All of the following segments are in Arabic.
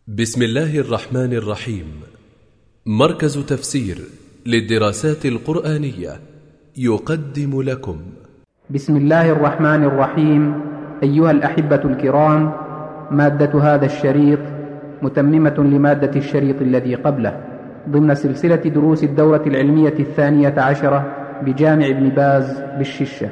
بسم الله الرحمن الرحيم. مركز تفسير للدراسات القرآنية يقدم لكم بسم الله الرحمن الرحيم. أيها الأحبة الكرام، مادة هذا الشريط متممة لمادة الشريط الذي قبله ضمن سلسلة دروس الدورة العلمية 12 بجامع ابن باز بالششة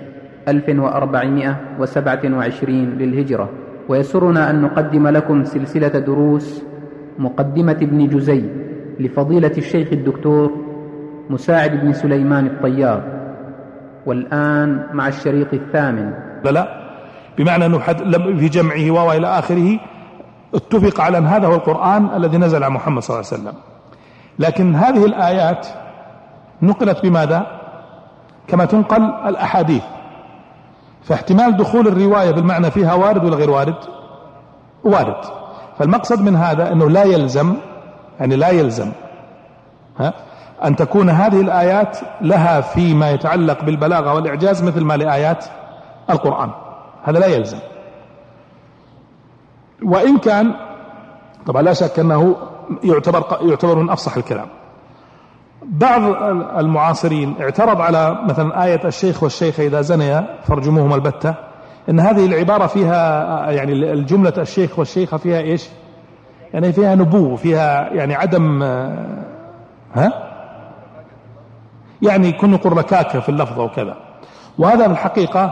1427 للهجرة. ويسرنا أن نقدم لكم سلسلة دروس مقدمة ابن جزي لفضيلة الشيخ الدكتور مساعد بن سليمان الطيار. والآن مع الشريط 8. لا بمعنى أنه في جمعه وإلى آخره اتفق على أن هذا هو القرآن الذي نزل على محمد صلى الله عليه وسلم. لكن هذه الآيات نقلت بماذا؟ كما تنقل الأحاديث، فاحتمال دخول الرواية بالمعنى فيها وارد ولا غير وارد؟ وارد. فالمقصد من هذا أنه لا يلزم أن تكون هذه الآيات لها فيما يتعلق بالبلاغة والإعجاز مثل ما لآيات القرآن، هذا لا يلزم. وإن كان طبعا لا شك أنه يعتبر من أفصح الكلام. بعض المعاصرين اعترض على مثلا آية الشيخ والشيخة إذا زنيا فارجموهما البتة، إن هذه العبارة فيها يعني الجملة الشيخ والشيخة فيها إيش؟ يعني فيها نبوة، فيها يعني عدم يعني يكون نقول ركاكة في اللفظ وكذا. وهذا في الحقيقة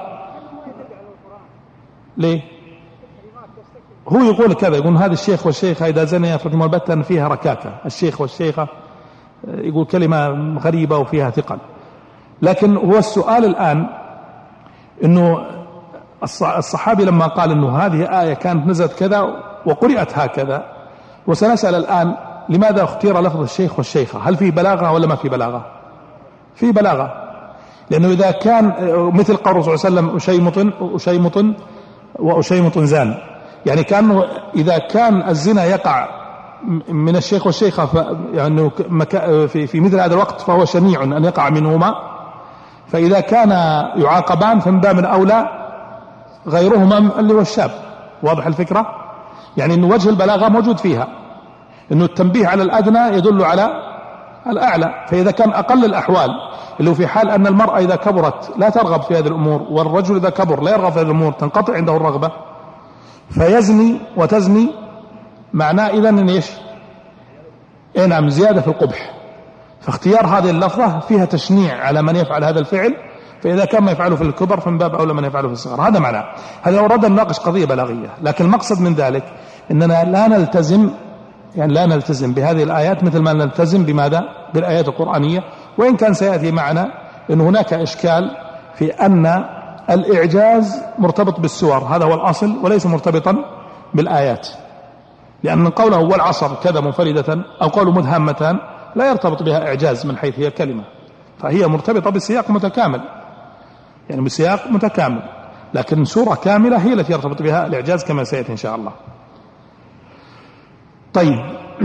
ليه؟ هو يقول كذا، يقول هذا الشيخ والشيخة إذا زنيا فارجموهما البتة أن فيها ركاكة، الشيخ والشيخة يقول كلمة غريبة وفيها ثقل. لكن هو السؤال الآن أنه الصحابي لما قال أنه هذه آية كانت نزلت كذا وقرأت هكذا، وسنسأل الآن لماذا اختير لفظ الشيخ والشيخة؟ هل فيه بلاغة ولا ما فيه بلاغة؟ فيه بلاغة، لأنه إذا كان مثل قول الرسول صلى الله عليه وسلم وأشيمط زان، يعني كان إذا كان الزنا يقع من الشيخ والشيخة يعني في مثل هذا الوقت فهو شنيع أن يقع منهما، فإذا كان يعاقبان فمن باب أولى غيرهما اللي هو الشاب. واضح الفكرة؟ يعني أن وجه البلاغة موجود فيها، أنه التنبيه على الأدنى يدل على الأعلى. فإذا كان أقل الأحوال اللي هو في حال أن المرأة إذا كبرت لا ترغب في هذه الأمور، والرجل إذا كبر لا يرغب في هذه الأمور، تنقطع عنده الرغبة فيزني وتزني، معناه إذن إيش؟ نعم، زيادة في القبح. فاختيار هذه اللفظة فيها تشنيع على من يفعل هذا الفعل، فإذا كان ما يفعله في الكبر فمن باب أولى من يفعله في الصغر. هذا معناه. هذا أراد أن نناقش قضية بلاغية، لكن المقصد من ذلك أننا لا نلتزم بهذه الآيات مثل ما نلتزم بماذا؟ بالآيات القرآنية. وإن كان سيأتي معنا أن هناك إشكال في أن الإعجاز مرتبط بالسور، هذا هو الأصل، وليس مرتبطا بالآيات، لأن قوله والعصر كذا منفردة أو قوله مدهمة لا يرتبط بها إعجاز من حيث هي كلمة، فهي مرتبطة بسياق متكامل، يعني بسياق متكامل، لكن سورة كاملة هي التي يرتبط بها الإعجاز كما سيأتي إن شاء الله. طيب،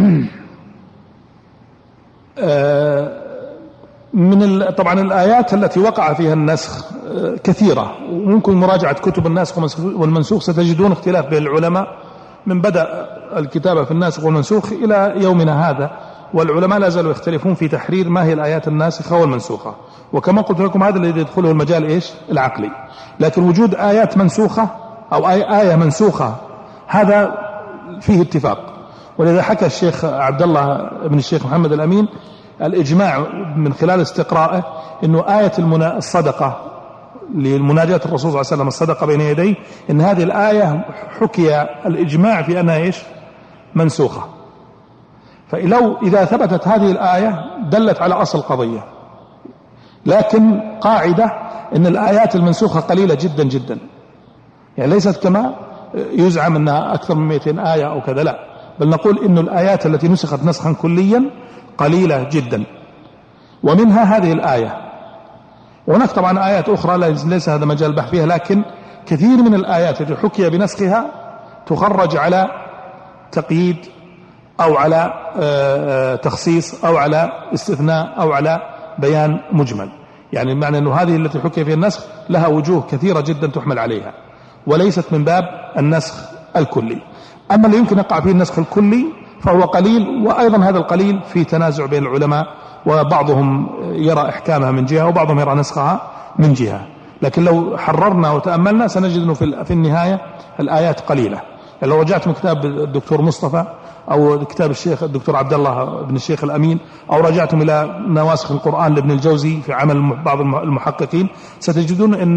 طبعا الآيات التي وقع فيها النسخ كثيرة، وممكن مراجعة كتب الناسخ والمنسوخ ستجدون اختلاف بين العلماء من بدأ الكتابة في الناسخ والمنسوخ إلى يومنا هذا، والعلماء لا زالوا يختلفون في تحرير ما هي الآيات الناسخة والمنسوخة. وكما قلت لكم هذا الذي يدخله المجال إيش؟ العقلي. لكن وجود آيات منسوخة أو آية منسوخة هذا فيه اتفاق، ولذا حكى الشيخ عبد الله بن الشيخ محمد الأمين الإجماع من خلال استقرائه إنه آية الصدقة للمناجاة الرسول صلى الله عليه وسلم، الصدقة بين يديه، إن هذه الآية حكي الإجماع في أنها إيش؟ منسوخة. إذا ثبتت هذه الآية دلت على أصل قضية، لكن قاعدة إن الآيات المنسوخة قليلة جدا جدا، يعني ليست كما يزعم أنها أكثر من 200 آية أو كذا، لا، بل نقول إن الآيات التي نسخت نسخا كليا قليلة جدا، ومنها هذه الآية. وهناك طبعا آيات أخرى ليس هذا مجال البحث فيها، لكن كثير من الآيات التي حكي بنسخها تخرج على تقييد أو على تخصيص أو على استثناء أو على بيان مجمل، يعني المعنى أنه هذه التي حكي فيها النسخ لها وجوه كثيرة جدا تحمل عليها، وليست من باب النسخ الكلي. أما اللي يمكن يقع فيه النسخ الكلي فهو قليل، وأيضا هذا القليل في تنازع بين العلماء، وبعضهم يرى إحكامها من جهة وبعضهم يرى نسخها من جهة. لكن لو حررنا وتأملنا سنجد أنه في النهاية الآيات قليلة. يعني لو رجعت من كتاب الدكتور مصطفى أو كتاب الشيخ الدكتور عبد الله بن الشيخ الأمين، أو رجعتم إلى نواسخ القرآن لابن الجوزي في عمل بعض المحققين، ستجدون أن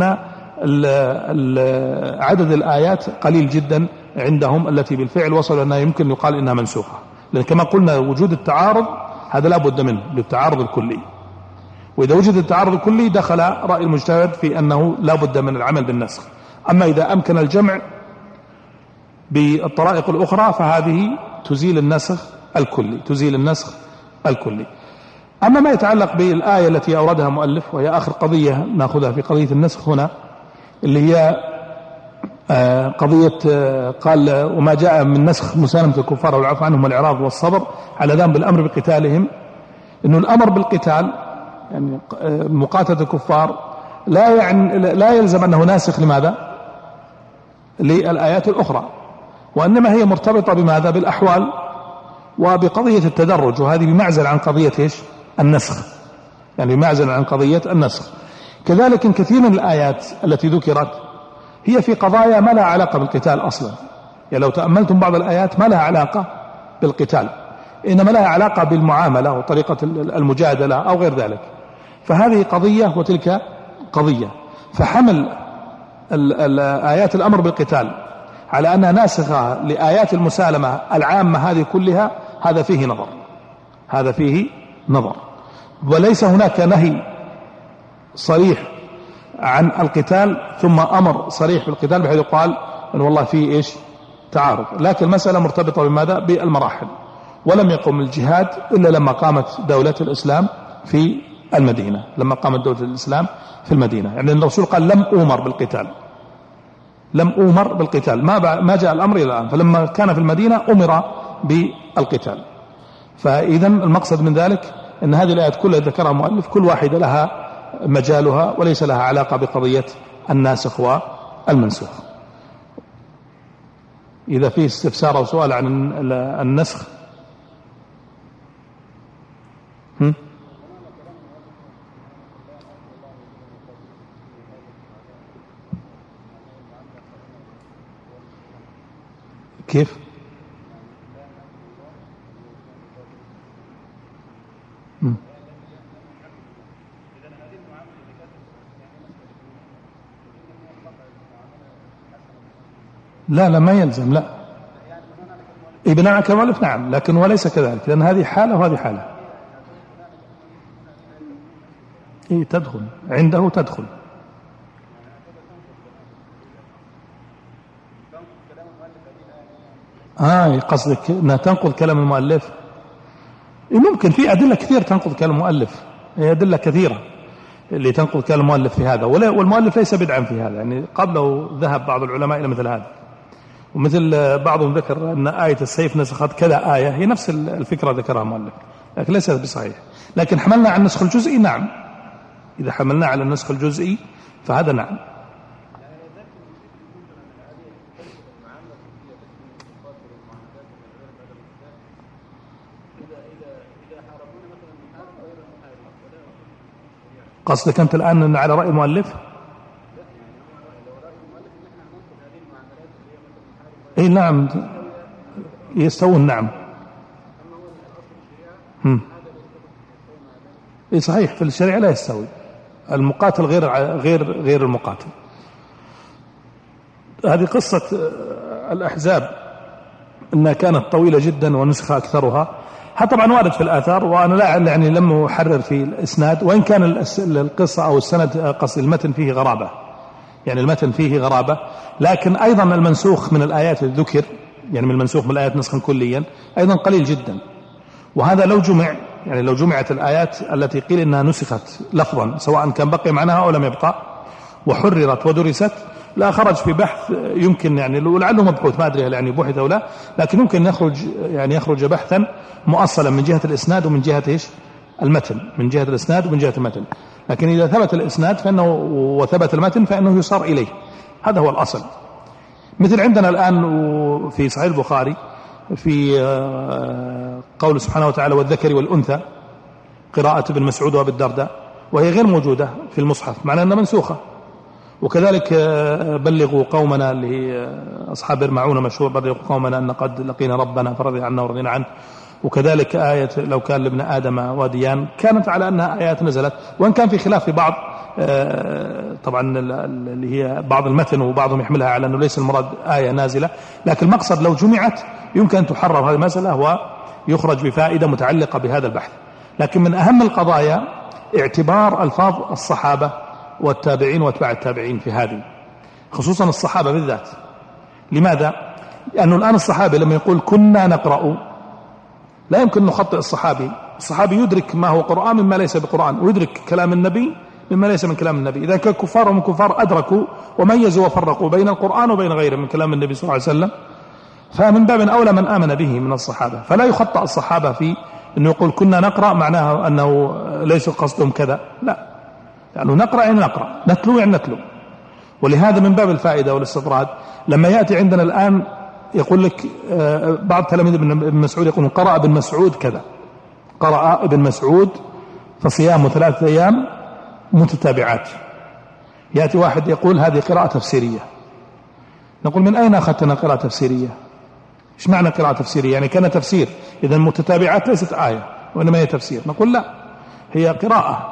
عدد الآيات قليل جدا عندهم التي بالفعل وصلوا أنها يمكن يقال إنها منسوخة. لأن كما قلنا وجود التعارض هذا لا بد منه للتعارض الكلي، وإذا وجد التعارض الكلي دخل رأي المجتهد في أنه لا بد من العمل بالنسخ. أما إذا أمكن الجمع بالطرائق الأخرى فهذه تزيل النسخ الكلي. أما ما يتعلق بالآية التي أوردها مؤلف، وهي آخر قضية نأخذها في قضية النسخ هنا، اللي هي قضية قال وما جاء من نسخ مسالمة الكفار والعفو عنهم والإعراض والصبر على ذنب الأمر بقتالهم، إنه الأمر بالقتال يعني مقاتلة الكفار لا يلزم أنه ناسخ لماذا؟ للآيات الأخرى، وإنما هي مرتبطة بماذا؟ بالأحوال وبقضية التدرج، وهذه بمعزل عن قضية النسخ، يعني بمعزل عن قضية النسخ. كذلك كثير من الآيات التي ذكرت هي في قضايا ما لها علاقة بالقتال أصلا. يعني لو تأملتم بعض الآيات ما لها علاقة بالقتال، إنما لها علاقة بالمعاملة وطريقة المجادلة أو غير ذلك. فهذه قضية وتلك قضية، فحمل آيات الأمر بالقتال على أنها ناسخة لآيات المسالمة العامة هذه كلها، هذا فيه نظر. وليس هناك نهي صريح عن القتال ثم أمر صريح بالقتال بحيث يقال أن والله فيه تعارض، لكن المسألة مرتبطة بماذا؟ بالمراحل. ولم يقم الجهاد إلا لما قامت دولة الإسلام في المدينة، يعني الرسول قال لم أؤمر بالقتال، ما جاء الأمر إلى الآن، فلما كان في المدينة أمر بالقتال. فإذا المقصد من ذلك أن هذه الآيات كلها ذكرها مؤلف كل واحدة لها مجالها وليس لها علاقة بقضية الناسخ والمنسوخ. إذا فيه استفسار أو سؤال عن النسخ كيف؟ لا ما يلزم، لا بناء على المؤلف نعم، لكن وليس كذلك، لأن هذه حالة وهذه حالة. تدخل عنده تدخل. قصدك أنها تنقض كلام المؤلف؟ ممكن، في أدلة كثير تنقض كلام المؤلف، هي أدلة كثيرة اللي تنقض كلام المؤلف في هذا، والمؤلف ليس بدعا في هذا. يعني قبله ذهب بعض العلماء إلى مثل هذا، ومثل بعضهم ذكر أن آية السيف نسخت كذا آية، هي نفس الفكرة ذكرها المؤلف، لكن ليست بصحيح. لكن حملنا على النسخ الجزئي نعم، إذا حملنا على النسخ الجزئي فهذا نعم. قصدك أنت الآن أن على رأي المؤلف؟ نعم يستوون، نعم. صحيح، في الشريعة لا يستوي المقاتل غير المقاتل. هذه قصة الأحزاب أنها كانت طويلة جدا ونسخ أكثرها، طبعا وارد في الآثار، وأنا لا يعني لم أحرر في الإسناد، وإن كان القصة أو السند قصد المتن فيه غرابة، يعني المتن فيه غرابة، لكن أيضا المنسوخ من الآيات الذكر، يعني من المنسوخ من الآيات نسخا كليا أيضا قليل جدا. وهذا لو جمعت الآيات التي قيل إنها نسخت لفظا سواء كان بقي معناها أو لم يبقى وحررت ودرست، لا خرج في بحث يمكن، يعني لعله مبحوث ما أدري هل يعني بحث أو لا، لكن يمكن يخرج بحثا مؤصلا من جهة الإسناد ومن جهة المتن، من جهة الإسناد ومن جهة المتن. لكن إذا ثبت الإسناد وثبت المتن فإنه يصار إليه، هذا هو الأصل. مثل عندنا الآن في صحيح البخاري في قول سبحانه وتعالى والذكر والأنثى، قراءة ابن مسعود وابن الدرداء، وهي غير موجودة في المصحف، معنى أنها منسوخة. وكذلك بلغوا قومنا لأصحاب المعونة مشهور، بلغوا قومنا أن قد لقينا ربنا فرضي عنا ورضينا عنه. وكذلك آية لو كان لابن آدم واديان، كانت على أنها آيات نزلت، وإن كان في خلاف في بعض طبعا اللي هي بعض المتن، وبعضهم يحملها على أنه ليس المراد آية نازلة، لكن المقصد لو جمعت يمكن أن تحرر هذه المسألة ويخرج بفائدة متعلقة بهذا البحث. لكن من أهم القضايا اعتبار ألفاظ الصحابة والتابعين واتباع التابعين في هذه، خصوصا الصحابة بالذات. لماذا؟ لأنه الآن الصحابي لما يقول كنا نقرأ، لا يمكن أن نخطئ الصحابي. الصحابي يدرك ما هو قرآن مما ليس بقرآن، ويدرك كلام النبي مما ليس من كلام النبي. إذا كان كفار ومن كفار أدركوا وميزوا وفرقوا بين القرآن وبين غيره من كلام النبي صلى الله عليه وسلم، فمن باب أولى من آمن به من الصحابة. فلا يخطأ الصحابة في أنه يقول كنا نقرأ معناها أنه ليس قصدهم كذا، لا، يعني نقرأ يعني نقرأ، نتلو يعني نتلو. ولهذا من باب الفائدة والاستطراد لما يأتي عندنا الآن يقول لك بعض تلاميذ ابن مسعود يقولون قرأ ابن مسعود كذا، قرأ ابن مسعود فصيام 3 أيام متتابعات. يأتي واحد يقول هذه قراءة تفسيرية. نقول من أين أخذتنا قراءة تفسيرية؟ إيش معنى قراءة تفسيرية؟ يعني كان تفسير، إذا المتتابعات ليست آية وإنما هي تفسير. نقول لا، هي قراءة،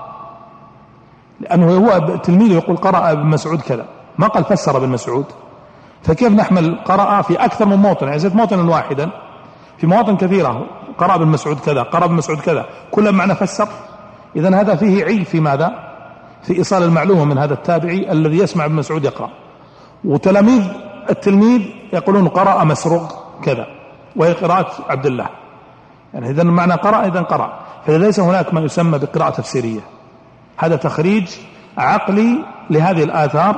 لأنه هو تلميذه يقول قرأ ابن مسعود كذا، ما قال فسر ابن مسعود. فكيف نحمل قرأ في أكثر من موطن، يعني زيت موطنا واحدا في مواطن كثيرة، قرأ ابن مسعود كذا، قرأ ابن مسعود كذا، كل معنى فسر. إذن هذا فيه عيب في ماذا؟ في إيصال المعلومة من هذا التابعي الذي يسمع ابن مسعود يقرأ. وتلاميذ التلميذ يقولون قرأ مسروق كذا، وهي قراءة عبد الله. يعني إذن معنى قرأ إذن قرأ، فليس هناك ما يسمى بقراءة تفسيرية. هذا تخريج عقلي لهذه الآثار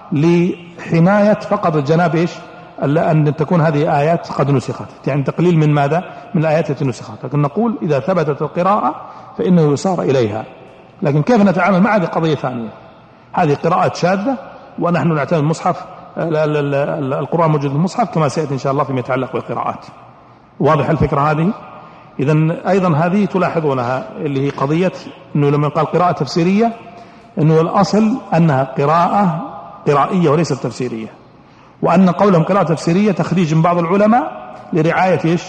لحماية فقط الجناب إيش؟ أن تكون هذه آيات قد نسخت، يعني تقليل من ماذا؟ من الآيات التي نسخت. لكن نقول إذا ثبتت القراءة فإنه يسار إليها. لكن كيف نتعامل مع هذه قضية ثانية. هذه قراءة شاذة، ونحن نعتمد المصحف، القرآن موجود في المصحف كما سيأتي إن شاء الله فيما يتعلق بالقراءات. واضح الفكرة هذه؟ إذن أيضا هذه تلاحظونها اللي هي قضية أنه لما قال قراءة تفسيرية أنه الأصل أنها قراءة قرائية وليست تفسيرية، وأن قولهم قراءة تفسيرية تخريج من بعض العلماء لرعاية إيش؟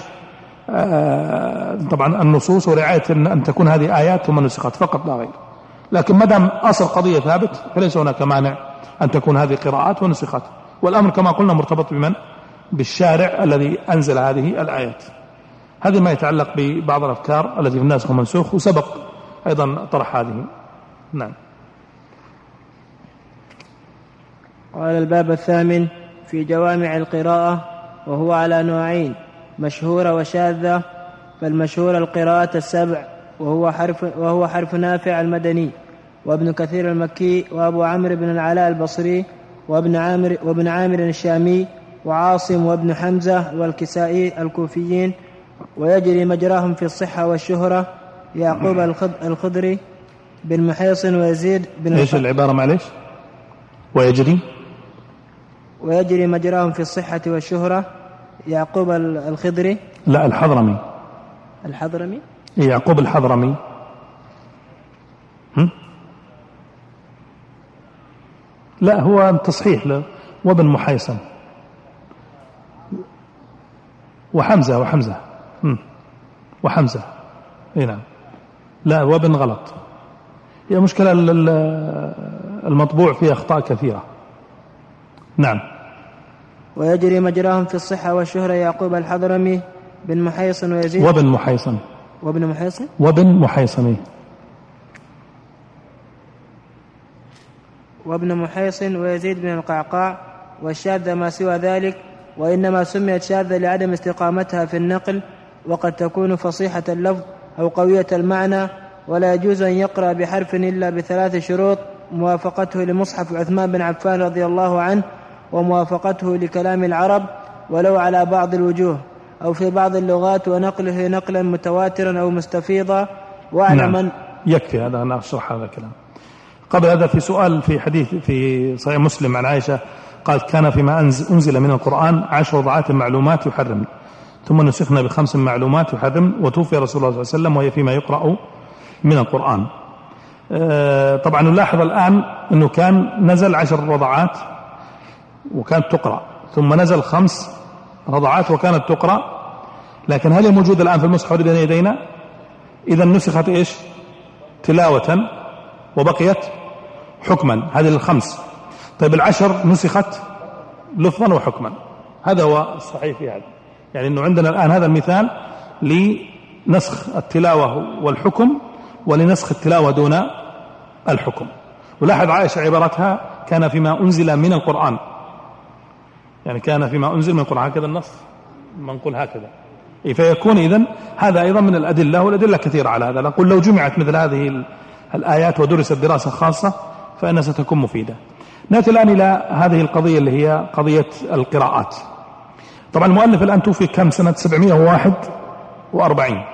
طبعا النصوص، ورعاية أن تكون هذه آيات ثم نسخت فقط لا غير. لكن مدام أصل قضية ثابت فليس هناك مانع أن تكون هذه قراءات ونسخت. والأمر كما قلنا مرتبط بمن؟ بالشارع الذي أنزل هذه الآيات. هذا ما يتعلق ببعض الأفكار التي في الناسخ ومنسوخ، وسبق أيضا طرح هذه. نعم. قال الباب 8 في جوامع القراءة، وهو على نوعين: مشهورة وشاذة. فالمشهورة القراءة 7، وهو حرف نافع المدني، وابن كثير المكي، وأبو عمرو بن العلاء البصري، وابن عامر الشامي، وعاصم وابن حمزة والكسائي الكوفيين. ويجري مجراهم في الصحة والشهرة يعقوب الخضري بن محيصن ويزيد بن ايش العبارة معليش؟ ويجري مجراهم في الصحة والشهرة يعقوب الخضري، لا الحضرمي، يعقوب الحضرمي. لا هو تصحيح وابن محيصن وحمزة اي نعم، لا وابن غلط. هي مشكلة المطبوع فيه أخطاء كثيرة. نعم. ويجري مجراهم في الصحة والشهرة يعقوب الحضرمي بن محيصن ويزيد وابن محيصن ويزيد بن القعقاع. والشاذة ما سوى ذلك، وإنما سميت شاذة لعدم استقامتها في النقل، وقد تكون فصيحة اللفظ أو قوية المعنى. ولا يجوز أن يقرأ بحرف إلا ب3 شروط: موافقته لمصحف عثمان بن عفان رضي الله عنه، وموافقته لكلام العرب ولو على بعض الوجوه أو في بعض اللغات، ونقله نقلا متواترا أو مستفيضا. نعم. يكفي هذا، أنا أشرح هذا الكلام. قبل هذا في سؤال في حديث في صحيح مسلم عن عائشة قالت: كان فيما أنزل من القرآن 10 رضعات معلومات يحرم. ثم نسخنا ب5 معلومات يحرم، وتوفي رسول الله صلى الله عليه وسلم وهي فيما يقرأ من القرآن. طبعا نلاحظ الآن أنه كان نزل 10 رضعات وكانت تقرأ، ثم نزل 5 رضعات وكانت تقرأ، لكن هل هي موجودة الآن في المصحف بين يدينا؟ إذا نسخت إيش؟ تلاوة وبقيت حكما، هذه ال5. طيب 10 نسخت لفظا وحكما، هذا هو الصحيح في هذا. يعني أنه عندنا الآن هذا المثال لنسخ التلاوة والحكم، ولنسخ التلاوة دون الحكم. ولاحظ عائشة عبارتها كان فيما أنزل من القرآن، يعني كان فيما أنزل من القرآن، هكذا النص منقول هكذا. فيكون إذن هذا أيضا من الأدلة، والأدلة كثيرة على هذا. نقول لو جمعت مثل هذه الآيات ودرست دراسة خاصة فإنها ستكون مفيدة. نأتي الآن إلى هذه القضية اللي هي قضية القراءات. طبعا المؤلف الآن توفي كم سنة؟ 741.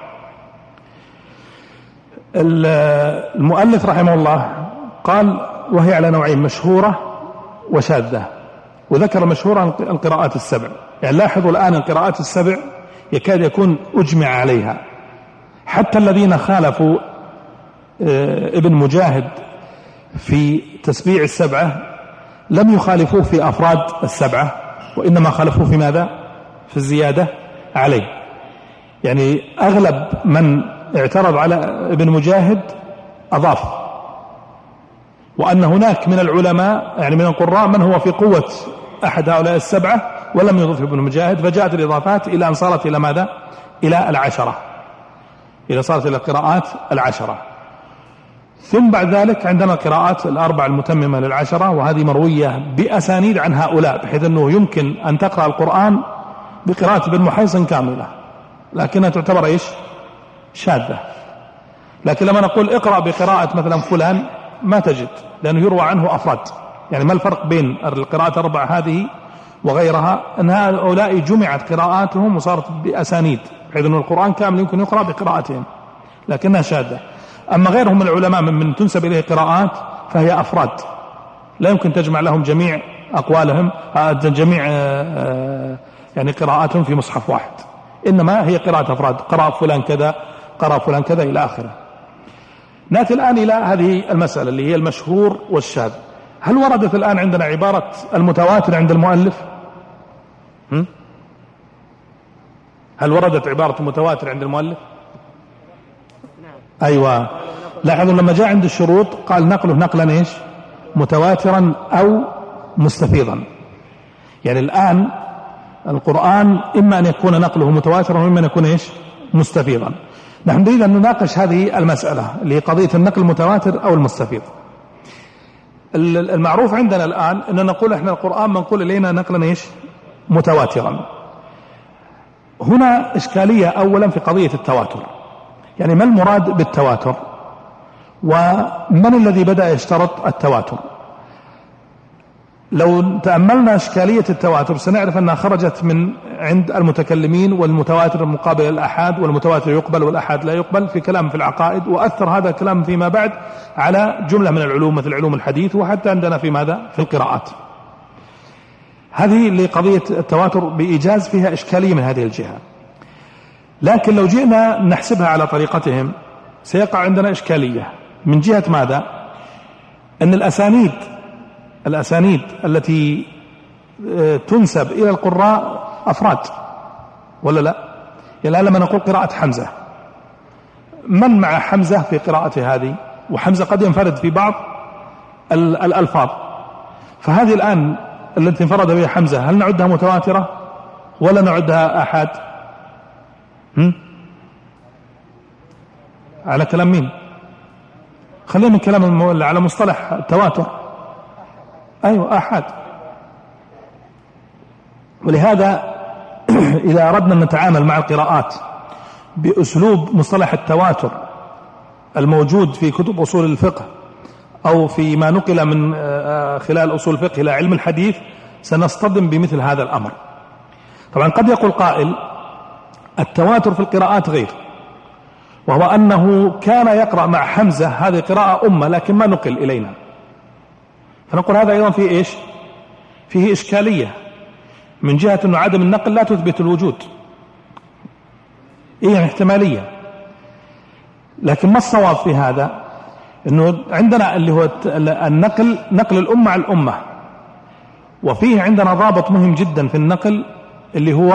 المؤلف رحمه الله قال وهي على نوعين، مشهورة وشاذة، وذكر مشهورة القراءات ال7. يعني لاحظوا الآن القراءات ال7 يكاد يكون أجمع عليها، حتى الذين خالفوا ابن مجاهد في تسبيع ال7 لم يخالفوه في أفراد ال7، وإنما خالفوه في ماذا؟ في الزيادة عليه. يعني أغلب من اعترض على ابن مجاهد أضاف، وأن هناك من العلماء يعني من القراء من هو في قوة أحد هؤلاء ال7 ولم يضف ابن مجاهد، فجاءت الإضافات إلى أن صارت إلى ماذا؟ إلى 10، إلى صارت إلى القراءات 10. ثم بعد ذلك عندنا القراءات 4 المتممة لل10، وهذه مروية بأسانيد عن هؤلاء، بحيث أنه يمكن أن تقرأ القرآن بقراءة ابن محيصن كاملة، لكنها تعتبر إيش؟ شاذة. لكن لما نقول اقرأ بقراءة مثلا فلان ما تجد، لأنه يروى عنه أفراد. يعني ما الفرق بين القراءات 4 هذه وغيرها؟ أن هؤلاء جمعت قراءاتهم وصارت بأسانيد، بحيث أن القرآن كامل يمكن يقرأ بقراءتهم، لكنها شاذة. أما غيرهم من العلماء من تنسب إليه قراءات فهي أفراد، لا يمكن تجمع لهم جميع أقوالهم، جميع يعني قراءاتهم في مصحف واحد، إنما هي قراءة أفراد، قرأ فلان كذا، قرأ فلان كذا إلى آخره. نأتي الآن إلى هذه المسألة اللي هي المشهور والشاذ. هل وردت الآن عندنا عبارة المتواتر عند المؤلف؟ هل وردت عبارة المتواتر عند المؤلف؟ أيوة. لاحظوا لما جاء عند الشروط قال نقله نقلا إيش؟ متواترا أو مستفيضا. يعني الآن القرآن إما أن يكون نقله متواترا وإما أن يكون إيش؟ مستفيضا. نحن نريد أن نناقش هذه المسألة اللي هي قضية النقل المتواتر أو المستفيض. المعروف عندنا الآن أن نقول إحنا القرآن منقول إلينا نقلا إيش؟ متواترا. هنا إشكالية أولا في قضية التواتر، يعني ما المراد بالتواتر؟ ومن الذي بدأ يشترط التواتر؟ لو تأملنا إشكالية التواتر سنعرف أنها خرجت من عند المتكلمين، والمتواتر مقابل الأحاد، والمتواتر يقبل والأحاد لا يقبل في كلام في العقائد، وأثر هذا الكلام فيما بعد على جملة من العلوم مثل علوم الحديث، وحتى عندنا في ماذا؟ في القراءات. هذه اللي قضية التواتر بإيجاز فيها إشكالية من هذه الجهة. لكن لو جئنا نحسبها على طريقتهم سيقع عندنا إشكالية من جهة ماذا؟ أن الأسانيد التي تنسب إلى القراء أفراد ولا لا؟ يعني لما نقول قراءة حمزة، من مع حمزة في قراءته هذه؟ وحمزة قد ينفرد في بعض الألفاظ، فهذه الآن التي انفرد بها حمزة هل نعدها متواترة ولا نعدها أحاد؟ على كلام مين؟ خلينا من كلام على مصطلح التواتر. أيوة أحد. ولهذا إذا أردنا أن نتعامل مع القراءات بأسلوب مصطلح التواتر الموجود في كتب أصول الفقه أو فيما نقل من خلال أصول الفقه إلى علم الحديث سنصطدم بمثل هذا الأمر. طبعا قد يقول قائل التواتر في القراءات غير، وهو أنه كان يقرأ مع حمزة هذه قراءة أمة لكن ما نقل إلينا، فنقول هذا أيضا فيه إيش؟ فيه إشكالية من جهة أن عدم النقل لا تثبت الوجود، يعني احتمالية. لكن ما الصواب في هذا؟ انه عندنا اللي هو نقل الأمة على الأمة، وفيه عندنا ضابط مهم جدا في النقل اللي هو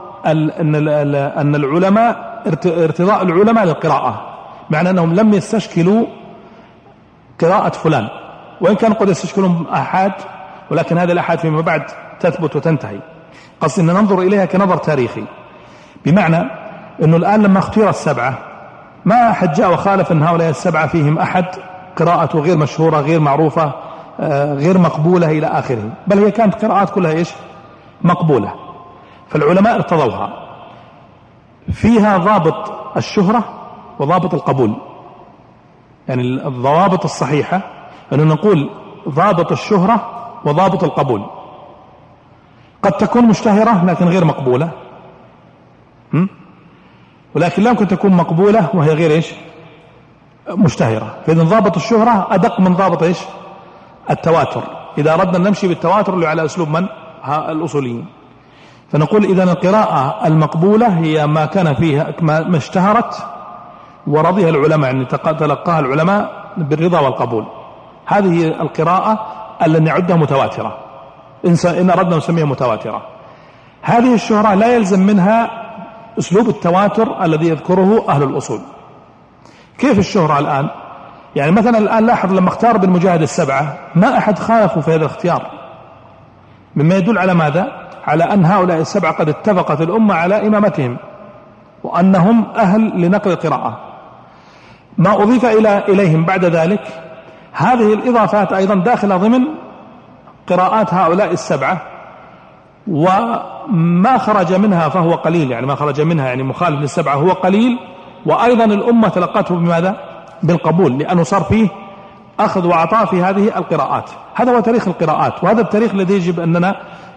أن العلماء ارتضاء العلماء للقراءة، معنى أنهم لم يستشكلوا قراءة فلان، وإن كان قد يستشكلون أحد، ولكن هذا الأحد فيما بعد تثبت وتنتهي. قصد أن ننظر إليها كنظر تاريخي، بمعنى أنه الآن لما اختير السبعة ما أحد جاء وخالف أن هؤلاء السبعة فيهم أحد قراءته غير مشهورة غير معروفة غير مقبولة إلى آخره، بل هي كانت قراءات كلها إيش؟ مقبولة. فالعلماء ارتضوها، فيها ضابط الشهرة وضابط القبول. يعني الضوابط الصحيحة أن نقول ضابط الشهرة وضابط القبول. قد تكون مشتهرة لكن غير مقبولة، ولكن لا يمكن تكون مقبولة وهي غير إيش؟ مشتهرة. فإذن ضابط الشهرة أدق من ضابط إيش؟ التواتر، إذا أردنا نمشي بالتواتر اللي على أسلوب من؟ الأصوليين. فنقول إذن القراءة المقبولة هي ما كان فيها ما اشتهرت ورضيها العلماء، يعني تلقاها العلماء بالرضا والقبول. هذه هي القراءة التي نعدها متواترة، إن أردنا نسميها متواترة. هذه الشهرة لا يلزم منها أسلوب التواتر الذي يذكره أهل الأصول. كيف الشهرة الآن؟ يعني مثلا الآن لاحظ لما اختار ابن مجاهد السبعة ما أحد خالفه في هذا الاختيار، مما يدل على ماذا؟ على أن هؤلاء السبعة قد اتفقت الأمة على إمامتهم وأنهم أهل لنقل القراءة. ما أضيف إليهم بعد ذلك هذه الإضافات أيضا داخلة ضمن قراءات هؤلاء السبعة، وما خرج منها فهو قليل، يعني ما خرج منها يعني مخالف للسبعة هو قليل، وأيضا الأمة تلقته بماذا؟ بالقبول، لأنه صار فيه أخذ وعطاء في هذه القراءات. هذا هو تاريخ القراءات، وهذا التاريخ الذي يجب أننا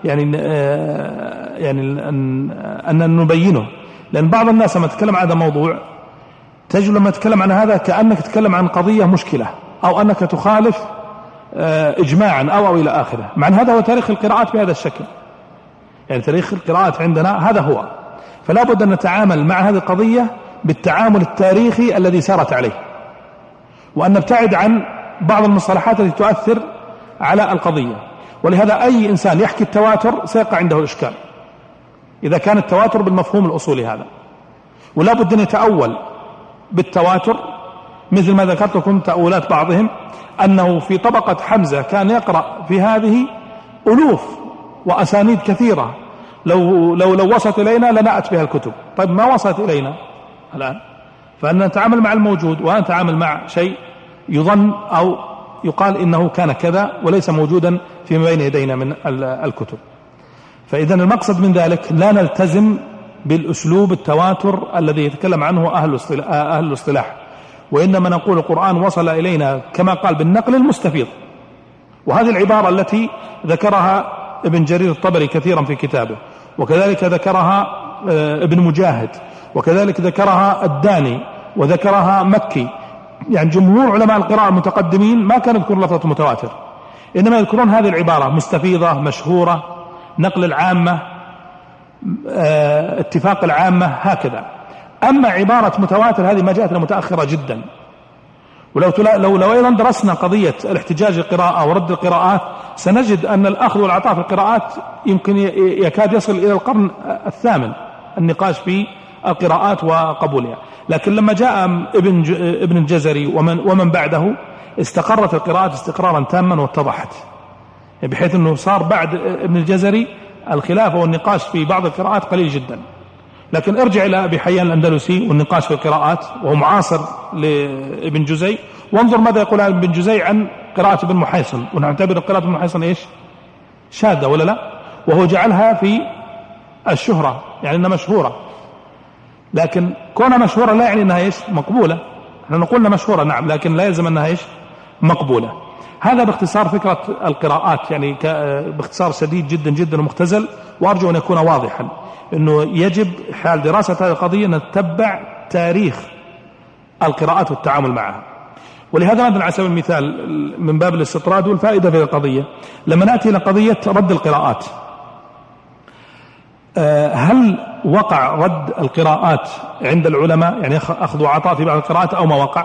أن نبينه. لأن بعض الناس لما تتكلم عن هذا الموضوع تجد لما تتكلم عن هذا كأنك تتكلم عن قضية مشكلة أو أنك تخالف إجماعا أو إلى آخره، مع أن هذا هو تاريخ القراءات بهذا الشكل. يعني تاريخ القراءات عندنا هذا هو، فلا بد أن نتعامل مع هذه القضية بالتعامل التاريخي الذي سارت عليه، وأن نبتعد عن بعض المصطلحات التي تؤثر على القضية. ولهذا أي إنسان يحكي التواتر سيقع عنده الإشكال إذا كان التواتر بالمفهوم الأصولي هذا، ولا بد أن يتأول بالتواتر مثل ما ذكرت لكم تأولات بعضهم، أنه في طبقة حمزة كان يقرأ في هذه ألوف وأسانيد كثيرة، لو وصلت إلينا لنأت بها الكتب. طيب ما وصلت إلينا الآن، فأن نتعامل مع الموجود ونتعامل مع شيء يظن أو يقال إنه كان كذا وليس موجودا فيما بين يدينا من الكتب. فإذا المقصد من ذلك لا نلتزم بالأسلوب التواتر الذي يتكلم عنه أهل الاصطلاح، وإنما نقول القرآن وصل إلينا كما قال بالنقل المستفيض. وهذه العبارة التي ذكرها ابن جرير الطبري كثيرا في كتابه، وكذلك ذكرها ابن مجاهد، وكذلك ذكرها الداني، وذكرها مكي. يعني جمهور علماء القراءة المتقدمين ما كانوا يذكرون لفظة متواتر، إنما يذكرون هذه العبارة مستفيضة مشهورة، نقل العامة، اتفاق العامة، هكذا. أما عبارة متواتر هذه ما جاءتنا متأخرة جدا. ولو أيضا درسنا قضية الاحتجاج القراءة ورد القراءات سنجد أن الأخذ والعطاء في القراءات يمكن يكاد يصل إلى القرن الثامن النقاش في القراءات وقبولها. لكن لما جاء ابن الجزري ومن بعده استقرت القراءات استقرارا تاما واتضحت، بحيث أنه صار بعد ابن الجزري الخلاف والنقاش في بعض القراءات قليل جدا. لكن ارجع إلى أبي حيان الأندلسي والنقاش في القراءات، وهو معاصر لابن جزي، وانظر ماذا يقول ابن جزي عن قراءة ابن محيصن، ونعتبر قراءة ابن محيصن إيش؟ شاذة ولا لا؟ وهو جعلها في الشهرة، يعني أنها مشهورة، لكن كونها مشهورة لا يعني أنها إيش؟ مقبولة. احنا نقولنا مشهورة نعم، لكن لا يلزم أنها إيش؟ مقبولة. هذا باختصار فكرة القراءات، يعني باختصار شديد جدا جدا ومختزل، وأرجو أن يكون واضحا أنه يجب حال دراسة هذه القضية أن نتبع تاريخ القراءات والتعامل معها. ولهذا مثلا على سبيل المثال من باب الاستطراد والفائدة في القضية، لما نأتي إلى قضية رد القراءات، هل وقع رد القراءات عند العلماء، يعني أخذ وعطاء في بعض القراءات، أو ما وقع؟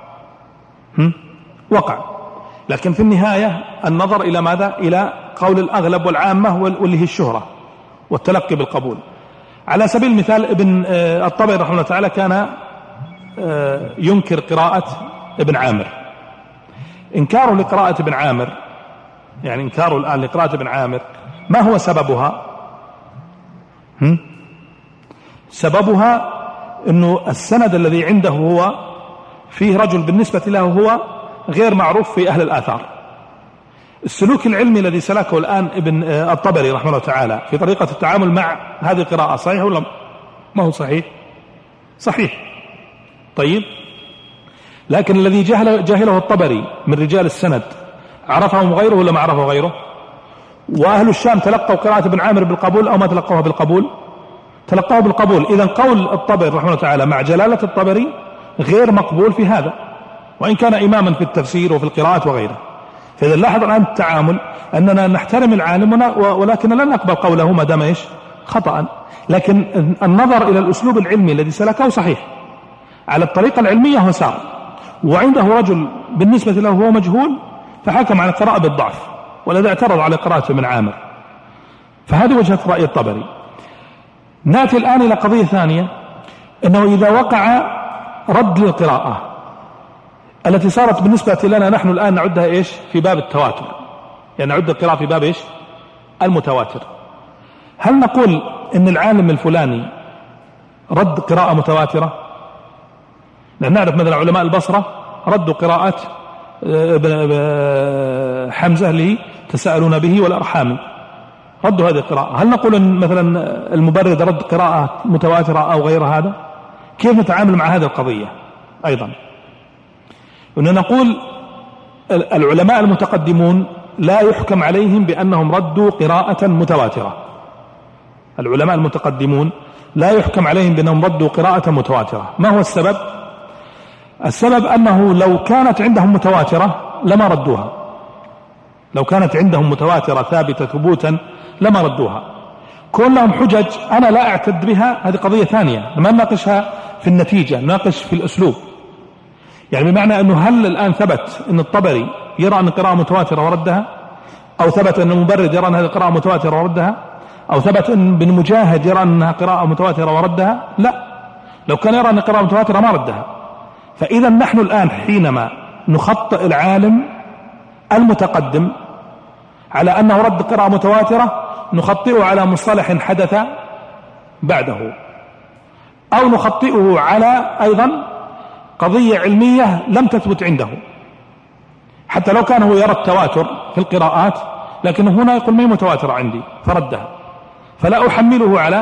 وقع. لكن في النهاية النظر إلى ماذا؟ إلى قول الأغلب والعامة واللي هي الشهرة والتلقي بالقبول. على سبيل المثال ابن الطبري رحمه الله تعالى كان ينكر قراءة ابن عامر. إنكاره لقراءة ابن عامر، يعني إنكاره الآن لقراءة ابن عامر، ما هو سببها؟ سببها أنه السند الذي عنده هو فيه رجل بالنسبة له هو غير معروف في أهل الآثار. السلوك العلمي الذي سلكه الآن ابن الطبري رحمه الله تعالى في طريقة التعامل مع هذه القراءة صحيح ولا ما هو صحيح؟ صحيح. طيب، لكن الذي جهله الطبري من رجال السند عرفهم غيره ولا ما عرفه غيره؟ وأهل الشام تلقوا قراءة ابن عامر بالقبول أو ما تلقوها بالقبول؟ تلقوها بالقبول. إذن قول الطبري رحمه الله تعالى مع جلالة الطبري غير مقبول في هذا، وإن كان إماما في التفسير وفي القراءات وغيره. فإذا لاحظ الآن التعامل أننا نحترم العالم ولكن لا نقبل قوله ما دام إيش؟ خطأ. لكن النظر إلى الأسلوب العلمي الذي سلكه صحيح، على الطريقة العلمية هو سار، وعنده رجل بالنسبة له هو مجهول فحكم على القراءة بالضعف، والذي اعترض على قراءة ابن عامر. فهذه وجهة رأي الطبري. نأتي الآن إلى قضية ثانية، أنه إذا وقع رد للقراءة التي صارت بالنسبة لنا نحن الآن نعدها إيش؟ في باب التواتر، يعني نعد القراءة في باب إيش؟ المتواتر. هل نقول إن العالم الفلاني رد قراءة متواترة؟ لأن نعرف مثلا علماء البصرة ردوا قراءة حمزة اللي تساءلون به والأرحام، ردوا هذه القراءة. هل نقول إن مثلا المبرد رد قراءة متواترة أو غير هذا؟ كيف نتعامل مع هذه القضية؟ أيضا أن نقول العلماء المتقدمون لا يحكم عليهم بأنهم ردوا قراءة متواترة. العلماء المتقدمون لا يحكم عليهم بأنهم ردوا قراءة متواترة. ما هو السبب؟ السبب أنه لو كانت عندهم متواترة لما ردوها، لو كانت عندهم متواترة ثابتة ثبوتا لما ردوها. كون لهم حجج أنا لا أعتد بها، هذه قضية ثانية، ما نناقشها في النتيجة، نناقش في الأسلوب. يعني بمعنى أنه هل الآن ثبت أن الطبري يرى أن القراءة متواترة وردها، أو ثبت أن المبرد يرى أن هذه القراءة متواترة وردها، أو ثبت أن بن مجاهد يرى أنها قراءة متواترة وردها؟ لا، لو كان يرى أن القراءة متواترة ما ردها. فإذا نحن الآن حينما نخطئ العالم المتقدم على أنه رد قراءة متواترة نخطئه على مصطلح حدث بعده، أو نخطئه على أيضا قضية علمية لم تثبت عنده، حتى لو كان هو يرى التواتر في القراءات لكن هنا يقول ما هي متواترة عندي فردها، فلا أحمله على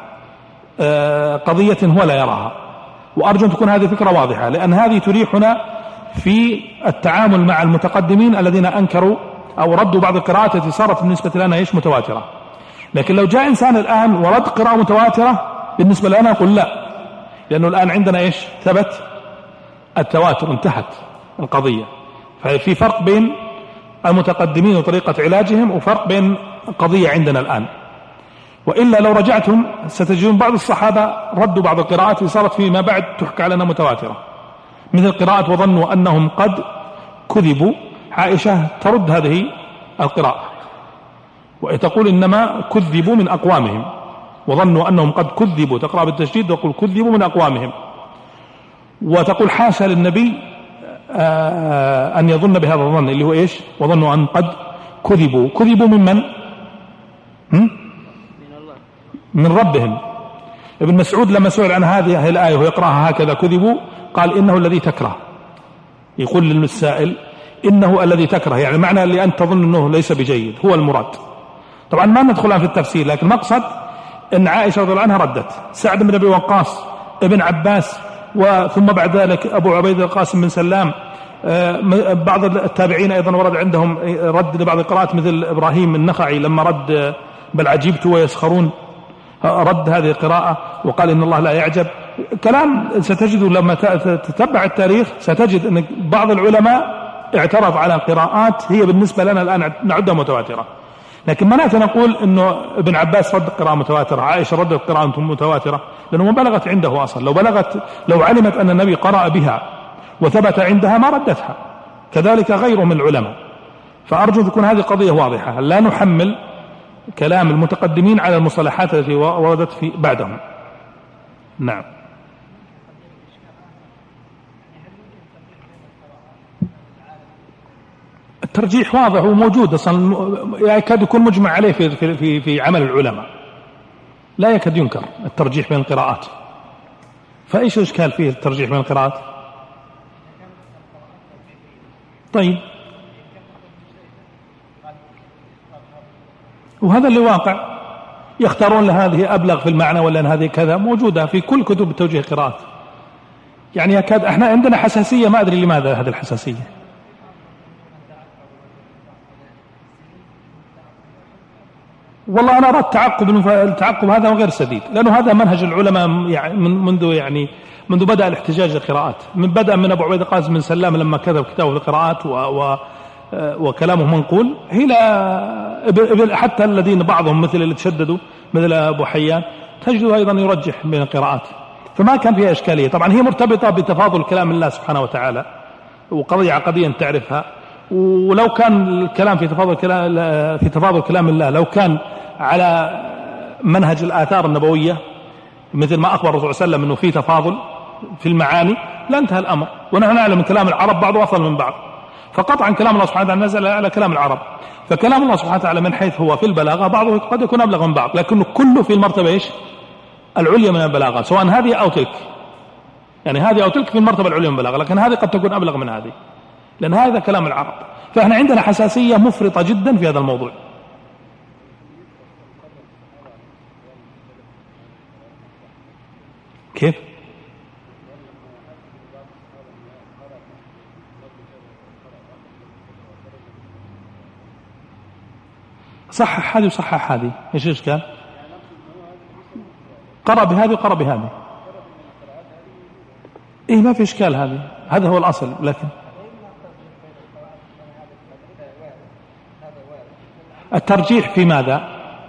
قضية هو لا يراها. وأرجو أن تكون هذه فكرة واضحة، لأن هذه تريحنا في التعامل مع المتقدمين الذين أنكروا أو ردوا بعض القراءات التي صارت بالنسبة لنا إيش؟ متواترة. لكن لو جاء إنسان الآن ورد قراءة متواترة بالنسبة لنا نقول لا، لأنه الآن عندنا إيش؟ ثبت التواتر، انتهت القضية. ففي فرق بين المتقدمين وطريقة علاجهم وفرق بين قضية عندنا الآن. وإلا لو رجعتم ستجدون بعض الصحابة ردوا بعض القراءات اللي صارت فيما بعد تحكى لنا متواترة، مثل قراءة وظنوا أنهم قد كذبوا. عائشة ترد هذه القراءة وتقول إنما كذبوا من أقوامهم، وظنوا أنهم قد كذبوا، تقرأ بالتشديد وتقول كذبوا من أقوامهم. وتقول حاشا للنبي أن يظن بهذا الظن اللي هو إيش؟ وظنوا أن قد كذبوا. كذبوا من من ربهم. ابن مسعود لما سئل عن هذه الآية ويقرأها هكذا كذبوا قال إنه الذي تكره، يقول للسائل إنه الذي تكره، يعني معنى اللي أنت تظن أنه ليس بجيد هو المراد. طبعا ما ندخل في التفسير، لكن مقصد أن عائشة رضي الله عنها ردت، سعد بن أبي وقاص، ابن عباس، وثم بعد ذلك أبو عبيد القاسم بن سلام، بعض التابعين أيضا ورد عندهم رد لبعض القراءات مثل إبراهيم النخعي لما رد بل عجبت ويسخرون، رد هذه القراءة وقال إن الله لا يعجب. كلام ستجد لما تتبع التاريخ ستجد أن بعض العلماء اعترض على قراءات هي بالنسبة لنا الآن نعدها متواترة. لكن ما نقول أنه ابن عباس رد قراءة متواترة، عائشة ردت قراءة متواترة، لأنه ما بلغت عنده أصلا. لو علمت أن النبي قرأ بها وثبت عندها ما ردتها، كذلك غيره من العلماء. فأرجو تكون هذه قضية واضحة، لا نحمل كلام المتقدمين على المصطلحات التي وردت في بعدهم. نعم. الترجيح واضح وموجود أصلا، يكاد يكون مجمع عليه في عمل العلماء، لا يكاد ينكر الترجيح بين القراءات. فإيش الإشكال فيه الترجيح بين القراءات؟ طيب، وهذا اللي واقع، يختارون لهذه أبلغ في المعنى ولا أن هذه كذا، موجودة في كل كتب توجيه القراءات. يعني يكاد احنا عندنا حساسية، ما أدري لماذا هذه الحساسية. والله أنا أرى التعقب هذا غير سديد، لأنه هذا منهج العلماء يعني منذ بدأ الاحتجاج للقراءات، بدأ من أبو عبيد قاسم بن سلام لما كتب كتابه القراءات وكلامه منقول، إلى حتى الذين بعضهم مثل اللي تشددوا مثل أبو حيان تجده أيضا يرجح بين القراءات، فما كان فيها إشكالية. طبعا هي مرتبطة بتفاضل كلام الله سبحانه وتعالى، وقضية عقدية تعرفها. ولو كان الكلام في تفاضل كلام الله لو كان على منهج الآثار النبوية مثل ما أخبر الرسول صلى الله عليه وسلم أنه في تفاضل في المعاني لانتهى الأمر. ونحن نعلم من كلام العرب بعضه أفضل من بعض، فقطعا كلام الله سبحانه وتعالى نزل على كلام العرب، فكلام الله سبحانه وتعالى من حيث هو في البلاغة بعضه قد يكون أبلغ من بعض، لكنه كله في المرتبة إيش؟ العليا من البلاغة، سواء هذه أو تلك، يعني هذه أو تلك في المرتبة العليا من البلاغة، لكن هذه قد تكون أبلغ من هذه، لأن هذا كلام العرب. فإحنا عندنا حساسية مفرطة جدا في هذا الموضوع. كيف؟ صحح هذه وصحح هذه، ايش الاشكال؟ قرأ بهذه وقرأ بهذه، ايه ما في اشكال، هذا هو الاصل. لكن الترجيح في ماذا؟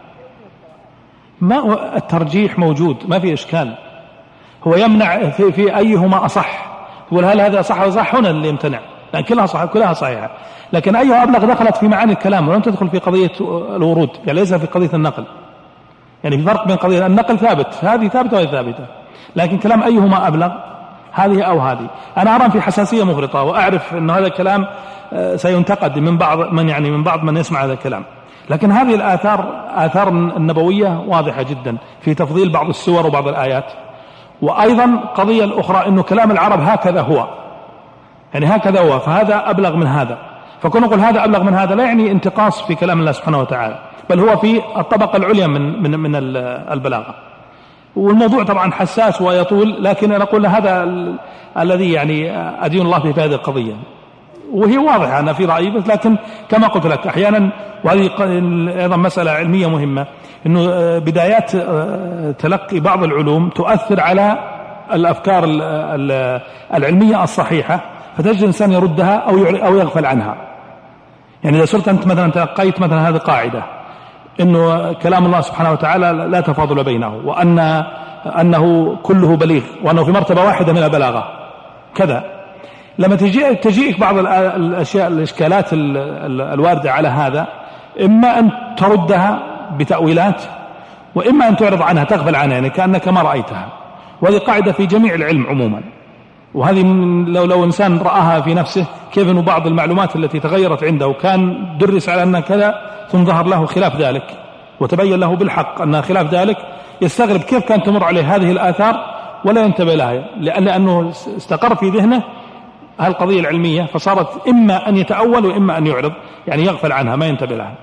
ما الترجيح موجود، ما في اشكال. هو يمنع في ايهما اصح، يقول هل هذا اصح وصح، هنا اللي يمتنع، لان كلها صح كلها صحيحه، لكن ايها ابلغ دخلت في معاني الكلام ولم تدخل في قضيه الورود، يعني ليس في قضيه النقل. يعني في فرق بين قضيه النقل ثابت، هذه ثابته وهي ثابته، لكن كلام ايهما ابلغ، هذه او هذه. انا ارى في حساسيه مفرطه، واعرف ان هذا الكلام سينتقد من بعض من يسمع هذا الكلام، لكن هذه آثار النبوية واضحة جدا في تفضيل بعض السور وبعض الآيات. وأيضا قضية الأخرى أنه كلام العرب هكذا هو، يعني هكذا هو، فهذا أبلغ من هذا، فكون نقول هذا أبلغ من هذا لا يعني انتقاص في كلام الله سبحانه وتعالى، بل هو في الطبقة العليا من البلاغة. والموضوع طبعا حساس ويطول، لكن أنا أقول هذا الذي يعني أدين الله في هذه القضية، وهي واضحة أنا في رأيي، بس لكن كما قلت لك أحيانا، وهذه أيضا مسألة علمية مهمة، أنه بدايات تلقي بعض العلوم تؤثر على الأفكار العلمية الصحيحة، فتجد الإنسان يردها أو يغفل عنها. يعني إذا صرت أنت مثلا تلقيت مثلا هذه قاعدة أنه كلام الله سبحانه وتعالى لا تفاضل بينه، وأنه كله بليغ، وأنه في مرتبة واحدة من البلاغة كذا، لما تجيك بعض الأشياء الإشكالات الواردة على هذا، إما أن تردها بتأويلات، وإما أن تعرض عنها تغفل عنها، يعني كأنك ما رأيتها. وهذه قاعدة في جميع العلم عموما، وهذه لو إنسان رآها في نفسه، كيف أن بعض المعلومات التي تغيرت عنده وكان درس على أنها كذا ثم ظهر له خلاف ذلك وتبين له بالحق أنها خلاف ذلك، يستغرب كيف كانت تمر عليه هذه الآثار ولا ينتبه لها، لأنه استقر في ذهنه هالقضية العلمية، فصارت إما أن يتأول وإما أن يعرض، يعني يغفل عنها ما ينتبه لها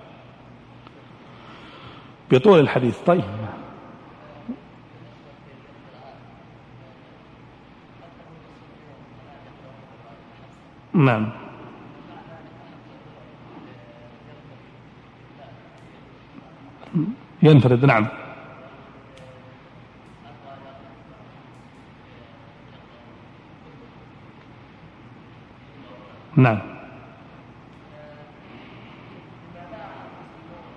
بطول الحديث. طيب نعم، ينفرد، نعم نعم.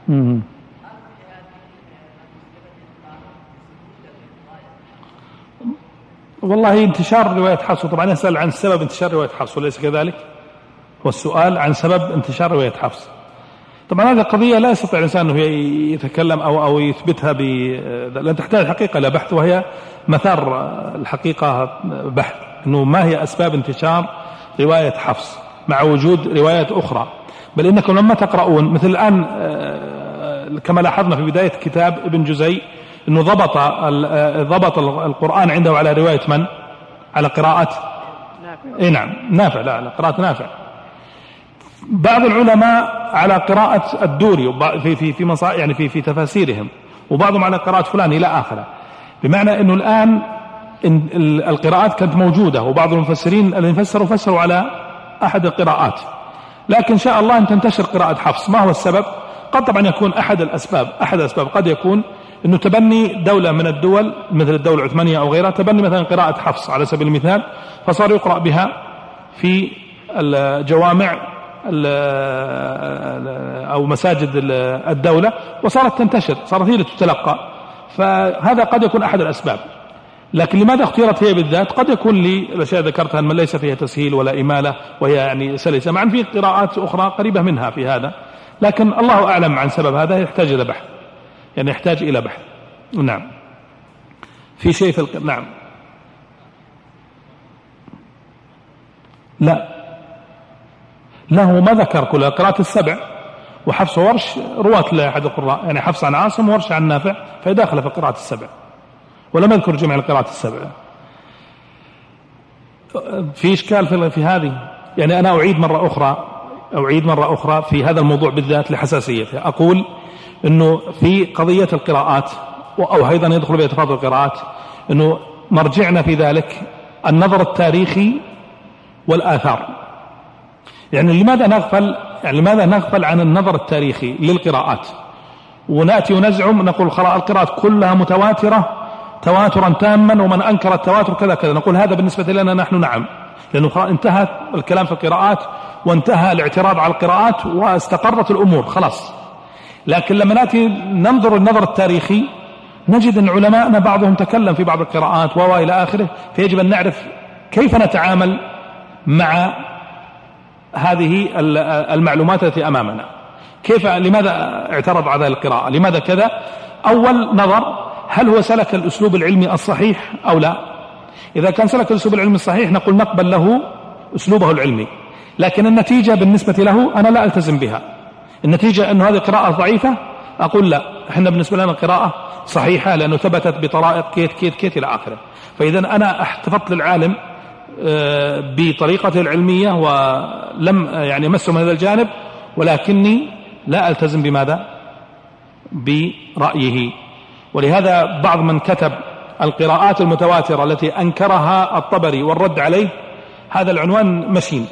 والله انتشار رواية حفص، طبعا يسأل عن سبب انتشار رواية حفص وليس كذلك، والسؤال عن سبب انتشار رواية حفص. طبعا هذه قضية لا يستطيع الإنسان أنه يتكلم أو يثبتها لأن تحتاج حقيقة إلى بحث، وهي مثار الحقيقة بحث أنه ما هي أسباب انتشار رواية حفص مع وجود روايات أخرى. بل إنكم لما تقرؤون مثل الآن كما لاحظنا في بداية كتاب ابن جزي أنه ضبط القرآن عنده على رواية من؟ على قراءة نافع. نعم نافع، لا قراءة نافع. بعض العلماء على قراءة الدوري يعني في تفاسيرهم، وبعضهم على قراءة فلان إلى آخره. بمعنى أنه الآن القراءات كانت موجودة، وبعض المفسرين الذين فسروا على أحد القراءات، لكن إن شاء الله أن تنتشر قراءة حفص. ما هو السبب؟ قد طبعا يكون أحد الأسباب قد يكون أنه تبني دولة من الدول مثل الدولة العثمانية أو غيرها، تبني مثلا قراءة حفص على سبيل المثال، فصار يقرأ بها في الجوامع أو مساجد الدولة، وصارت تنتشر، صارت هي تتلقى. فهذا قد يكون أحد الأسباب. لكن لماذا اختيرت هي بالذات؟ قد يكون الأشياء ذكرتها من ليس فيها تسهيل ولا إمالة، وهي يعني سلسة، مع أن في قراءات أخرى قريبة منها في هذا، لكن الله أعلم عن سبب هذا، يحتاج إلى بحث، يعني يحتاج إلى بحث. نعم. في شيء في نعم. لا هو ما ذكر كل قراءة السبع، وحفص ورش رواة لأحد القراء، يعني حفص عن عاصم وورش عن نافع، فهي داخلة في قراءة السبع، ولم يذكر جمع القراءة السبع. في إشكال في هذه، يعني أنا أعيد مرة أخرى في هذا الموضوع بالذات لحساسيته. أقول أنه في قضية القراءات، أو أيضا يدخل في تفاضل القراءات، أنه مرجعنا في ذلك النظر التاريخي والآثار. يعني لماذا نغفل عن النظر التاريخي للقراءات، ونأتي ونزعم نقول القراءات كلها متواترة تواترا تاما، ومن أنكر التواتر كذا كذا. نقول هذا بالنسبة لنا نحن نعم، لأنه انتهى الكلام في القراءات، وانتهى الاعتراض على القراءات، واستقرت الأمور خلاص. لكن لما نأتي ننظر النظر التاريخي نجد أن علماءنا بعضهم تكلم في بعض القراءات وإلى آخره، فيجب أن نعرف كيف نتعامل مع هذه المعلومات التي أمامنا. لماذا اعترض على القراءة؟ لماذا كذا؟ أول نظر، هل هو سلك الأسلوب العلمي الصحيح أو لا؟ إذا كان سلك الأسلوب العلمي الصحيح نقول نقبل له أسلوبه العلمي، لكن النتيجة بالنسبة له أنا لا ألتزم بها. النتيجة أن هذه قراءة ضعيفة، أقول لا، إحنا بالنسبة لنا القراءة صحيحة لأنه ثبتت بطرائق كيت إلى آخره. فإذا أنا احتفظت للعالم بطريقته العلمية ولم يعني أمسه من هذا الجانب، ولكني لا ألتزم بماذا؟ برأيه. ولهذا بعض من كتب القراءات المتواترة التي أنكرها الطبري والرد عليه، هذا العنوان مشين،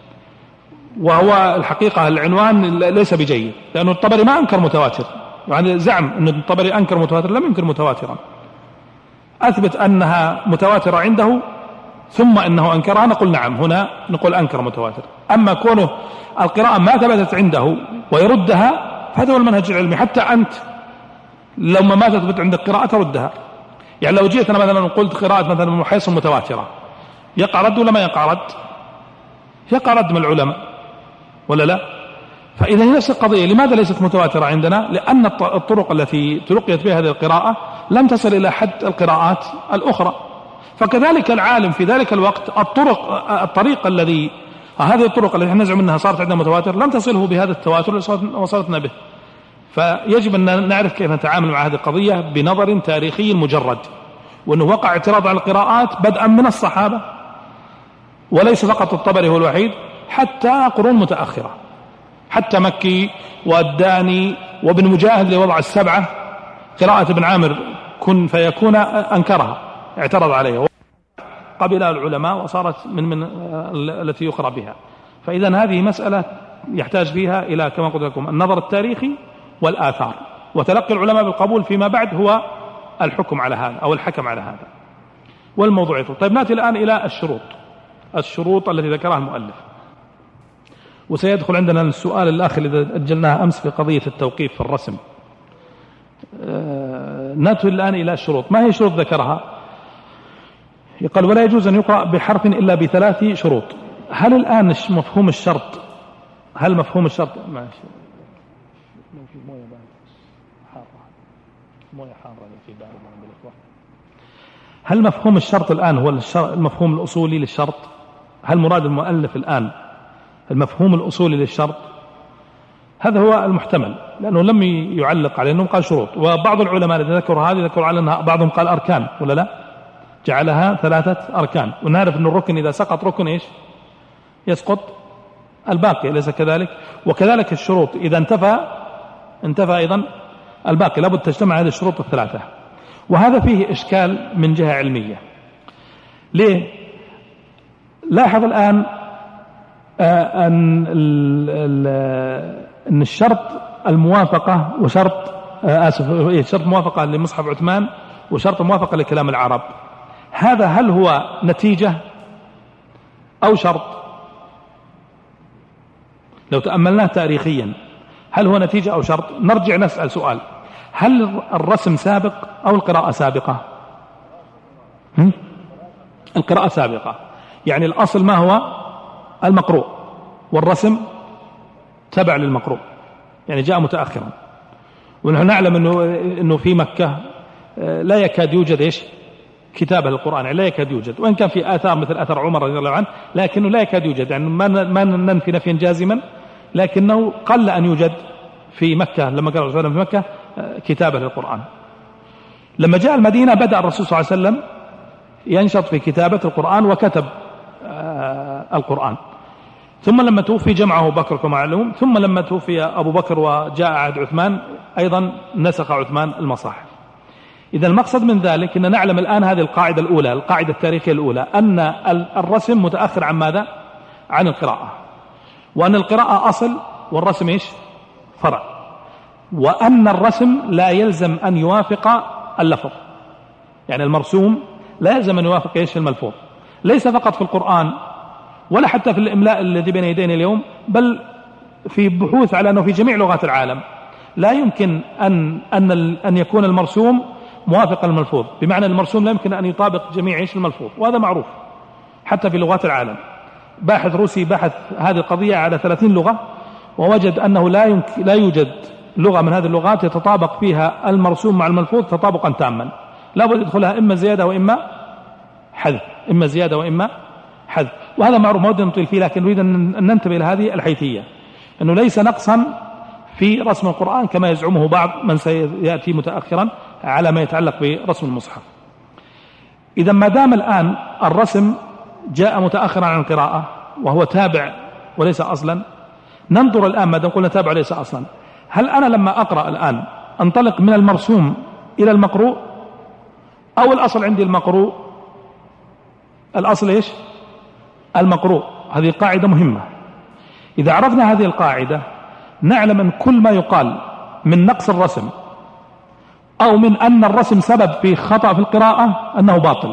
وهو الحقيقة العنوان ليس بجيد، لأن الطبري ما أنكر متواتر، يعني زعم أن الطبري أنكر متواتر، لم ينكر متواترا، أثبت أنها متواترة عنده ثم أنه أنكرها، نقول نعم، هنا نقول أنكر متواتر. أما كونه القراءة ما ثبتت عنده ويردها، فهذا هو المنهج العلمي. حتى أنت لو ما تثبت عندك قراءة تردها. يعني لو جيت أنا مثلا قلت قراءة مثلا ابن محيصن متواترة، يقع رد ولا ما يقع رد؟ يقع رد من العلماء ولا لا؟ فإذا نفس القضية، لماذا ليست متواترة عندنا؟ لأن الطرق التي تلقيت بها هذه القراءة لم تصل إلى حد القراءات الأخرى. فكذلك العالم في ذلك الوقت الطريق الذي هذه الطرق التي نزعم أنها صارت عندنا متواتر لم تصله بهذا التواتر اللي وصلتنا به. فيجب أن نعرف كيف نتعامل مع هذه القضية بنظر تاريخي مجرد، وأنه وقع اعتراض على القراءات بدءا من الصحابة، وليس فقط الطبري هو الوحيد، حتى قرون متأخرة، حتى مكي والداني وابن مجاهد لوضع السبعة، قراءة ابن عامر كن فيكون أنكرها، اعترض عليها، قبلها العلماء وصارت من التي يقرأ بها. فإذا هذه مسألة يحتاج فيها إلى كما قلت لكم النظر التاريخي والآثار، وتلقي العلماء بالقبول فيما بعد هو الحكم على هذا أو الحكم على هذا. والموضوع يطول. طيب نأتي الآن إلى الشروط التي ذكرها المؤلف. وسيدخل عندنا السؤال الآخر الذي أجلناه أمس في قضية التوقيف في الرسم. نأتي الآن إلى الشروط. ما هي شروط ذكرها؟ يقال ولا يجوز أن يقرأ بحرف إلا ب3 شروط. هل الآن مفهوم الشرط، هل مفهوم الشرط هل مفهوم الشرط الآن هو المفهوم الأصولي للشرط؟ هل مراد المؤلف الآن المفهوم الأصولي للشرط؟ هذا هو المحتمل، لأنه لم يعلق عليه، أنه قال شروط. وبعض العلماء الذين ذكروا هذه ذكروا على أنها بعضهم قال أركان ولا لا، جعلها 3 أركان. ونعرف أن الركن إذا سقط ركن إيش يسقط الباقي، أليس كذلك؟ وكذلك الشروط إذا انتفى أيضا الباقي، لابد تجتمع هذه الشروط ال3. وهذا فيه إشكال من جهة علمية. ليه؟ لاحظ الآن أن الشرط الموافقة وشرط شرط موافقة لمصحف عثمان وشرط موافقة لكلام العرب، هذا هل هو نتيجة أو شرط؟ لو تأملناه تاريخيا هل هو نتيجة أو شرط؟ نرجع نسأل سؤال: هل الرسم سابق أو القراءة سابقة؟ القراءة سابقة، يعني الأصل ما هو؟ المقروء، والرسم تبع للمقروء، يعني جاء متأخرا. ونحن نعلم أنه في مكة لا يكاد يوجد إيش كتابة للقرآن، يعني لا يكاد يوجد، وإن كان في آثار مثل آثار عمر رضي الله عنه، لكنه لا يكاد يوجد، يعني ما ننفي نفيا جازما، لكنه قل أن يوجد في مكة لما قال الرسول في مكة كتابة للقرآن. لما جاء المدينة بدأ الرسول صلى الله عليه وسلم ينشط في كتابة القرآن وكتب القرآن. ثم لما توفي جمعه أبو بكر كما معلوم، ثم لما توفي أبو بكر وجاء عهد عثمان أيضا نسخ عثمان المصاحف. إذا المقصد من ذلك أن نعلم الآن هذه القاعدة الأولى، القاعدة التاريخية الأولى، أن الرسم متأخر عن ماذا؟ عن القراءة، وأن القراءة أصل والرسم إيش؟ فرع، وأن الرسم لا يلزم أن يوافق اللفظ، يعني المرسوم لا يلزم أن يوافق إيش؟ الملفوظ، ليس فقط في القرآن ولا حتى في الإملاء الذي بين يدينا اليوم، بل في بحوث على أنه في جميع لغات العالم لا يمكن أن يكون المرسوم موافق الملفوظ، بمعنى المرسوم لا يمكن أن يطابق جميع إيش؟ الملفوظ، وهذا معروف حتى في لغات العالم. باحث روسي بحث هذه القضية على 30 لغة ووجد أنه لا يوجد لغة من هذه اللغات يتطابق فيها المرسوم مع الملفوظ تطابقا تاما، لا بد يدخلها إما زيادة وإما حذف، إما زيادة وإما حذف، وهذا معروف ما ودنا نطيل فيه، لكن نريد أن ننتبه إلى هذه الحيثية، أنه ليس نقصا في رسم القرآن كما يزعمه بعض من سيأتي متأخرا على ما يتعلق برسم المصحف. إذا ما دام الآن الرسم جاء متأخرا عن القراءة وهو تابع وليس أصلا، ننظر الآن ما دام قلنا تابع وليس أصلا، هل أنا لما أقرأ الآن أنطلق من المرسوم إلى المقروء، أو الأصل عندي المقروء؟ الأصل إيش؟ المقروء. هذه قاعدة مهمة. إذا عرفنا هذه القاعدة نعلم أن كل ما يقال من نقص الرسم أو من أن الرسم سبب في خطأ في القراءة أنه باطل.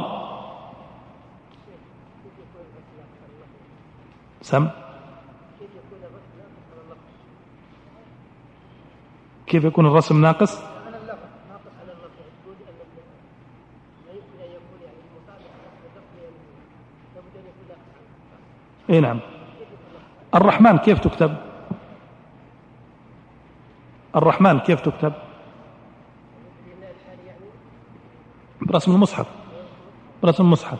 كيف يكون الرسم ناقص؟ اي نعم. الرحمن كيف تكتب؟ الرحمن كيف تكتب؟ برسم المصحف، برسم المصحف.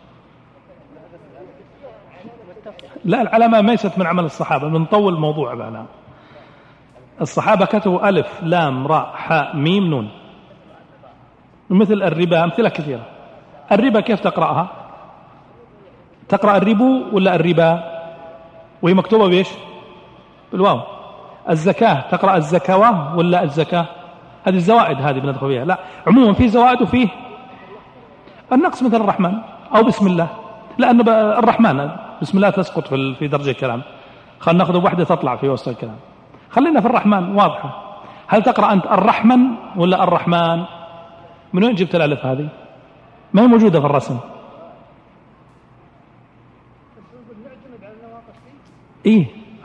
لا، العلامة ليست من عمل الصحابة، بنطول الموضوع معنا. الصحابة كتبوا ألف لام راء حاء ميم نون، مثل الربا، أمثلة كثيرة. الربا كيف تقرأها؟ تقرأ الربو ولا الربا وهي مكتوبة بإيش؟ بالواو. الزكاة تقرأ الزكاوة ولا الزكاة؟ هذه الزوائد هذه بندخل فيها. لا، عموما في زوائد وفيه النقص، مثل الرحمن أو بسم الله، لأن الرحمن بسم الله تسقط في درجة الكلام، خلينا نأخذ واحدة تطلع في وسط الكلام، خلينا في الرحمن واضحة. هل تقرأ أنت الرحمن ولا الرحمن؟ من وين جبت الألف هذه؟ ما هي موجودة في الرسم. إيه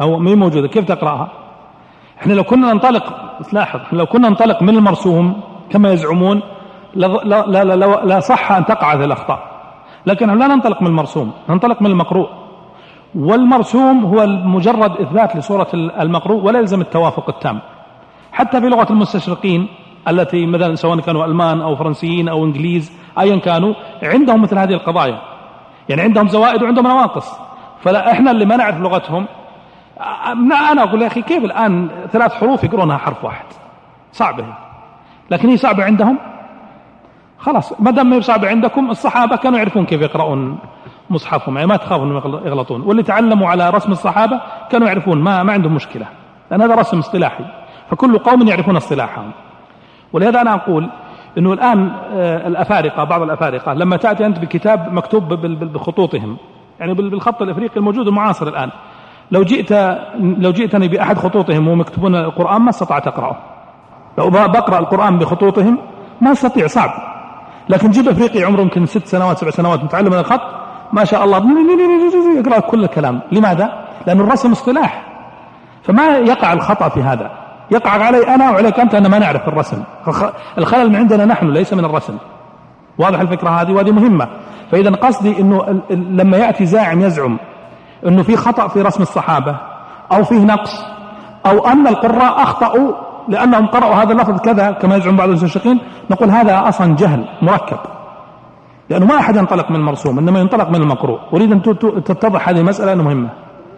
أو ما موجودة، كيف تقرأها؟ احنا لو كنا ننطلق، لاحظ، لو كنا ننطلق من المرسوم كما يزعمون لا صح أن تقع هذه الأخطاء، لكن لا ننطلق من المرسوم، ننطلق من المقروء، والمرسوم هو مجرد إثبات لصورة المقروء ولا يلزم التوافق التام. حتى في لغة المستشرقين التي مثلا سواء كانوا ألمان أو فرنسيين أو إنجليز أيا كانوا، عندهم مثل هذه القضايا، يعني عندهم زوائد وعندهم نواقص. فلا إحنا اللي ما نعرف لغتهم، أنا أقول يا أخي كيف الآن 3 حروف يقرونها حرف واحد؟ صعبة، لكن هي صعبة عندهم. خلاص ما دام هي صعبة عندكم، الصحابة كانوا يعرفون كيف يقرؤون مصحفهم، يعني ما تخافوا انهم يغلطون، واللي تعلموا على رسم الصحابة كانوا يعرفون، ما عندهم مشكلة، لأن هذا رسم اصطلاحي، فكل قوم يعرفون اصطلاحهم. ولهذا أنا أقول إنه الآن الأفارقة، بعض الأفارقة لما تأتي أنت بكتاب مكتوب بخطوطهم، يعني بالخط الإفريقي الموجود المعاصر الآن، لو جئتني بأحد خطوطهم ومكتوبون القرآن ما استطعت أقرأه. لو بقرأ القرآن بخطوطهم ما استطيع، صعب. لكن جيب أفريقي عمره يمكن 6 سنوات 7 سنوات متعلم من الخط، ما شاء الله يقرأ كل الكلام. لماذا؟ لأن الرسم اصطلاح، فما يقع الخطأ في هذا، يقع علي أنا وعليك أنت أن ما نعرف الرسم. الخلل من عندنا نحن ليس من الرسم. واضح الفكرة هذه؟ وهذه مهمة. فإذا قصدي أنه لما يأتي زاعم يزعم أنه في خطأ في رسم الصحابة أو فيه نقص أو أن القراء أخطأوا لأنهم قرأوا هذا اللفظ كذا كما يزعم بعض المستشرقين، نقول هذا أصلا جهل مركب، لأنه ما أحد ينطلق من المرسوم، إنما ينطلق من المقروء. أريد أن تتضح هذه المسألة أنه مهمة.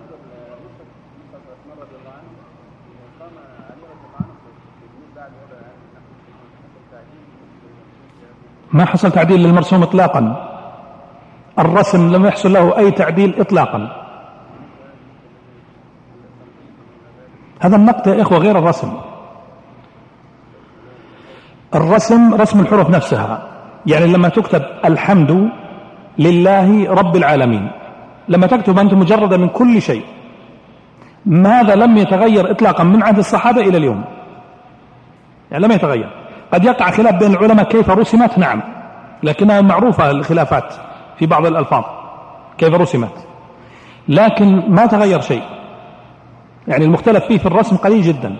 ما حصل تعديل للمرسوم إطلاقا، الرسم لم يحصل له أي تعديل إطلاقا. هذا النقد يا إخوة غير الرسم. الرسم رسم الحروف نفسها، يعني لما تكتب الحمد لله رب العالمين، لما تكتب أنت مجردة من كل شيء، ماذا لم يتغير إطلاقا من عهد الصحابة إلى اليوم، يعني لم يتغير. قد يقع خلاف بين العلماء كيف رسمت، نعم، لكنها معروفة الخلافات في بعض الألفاظ كيف رسمت، لكن ما تغير شيء، يعني المختلف فيه في الرسم قليل جدا.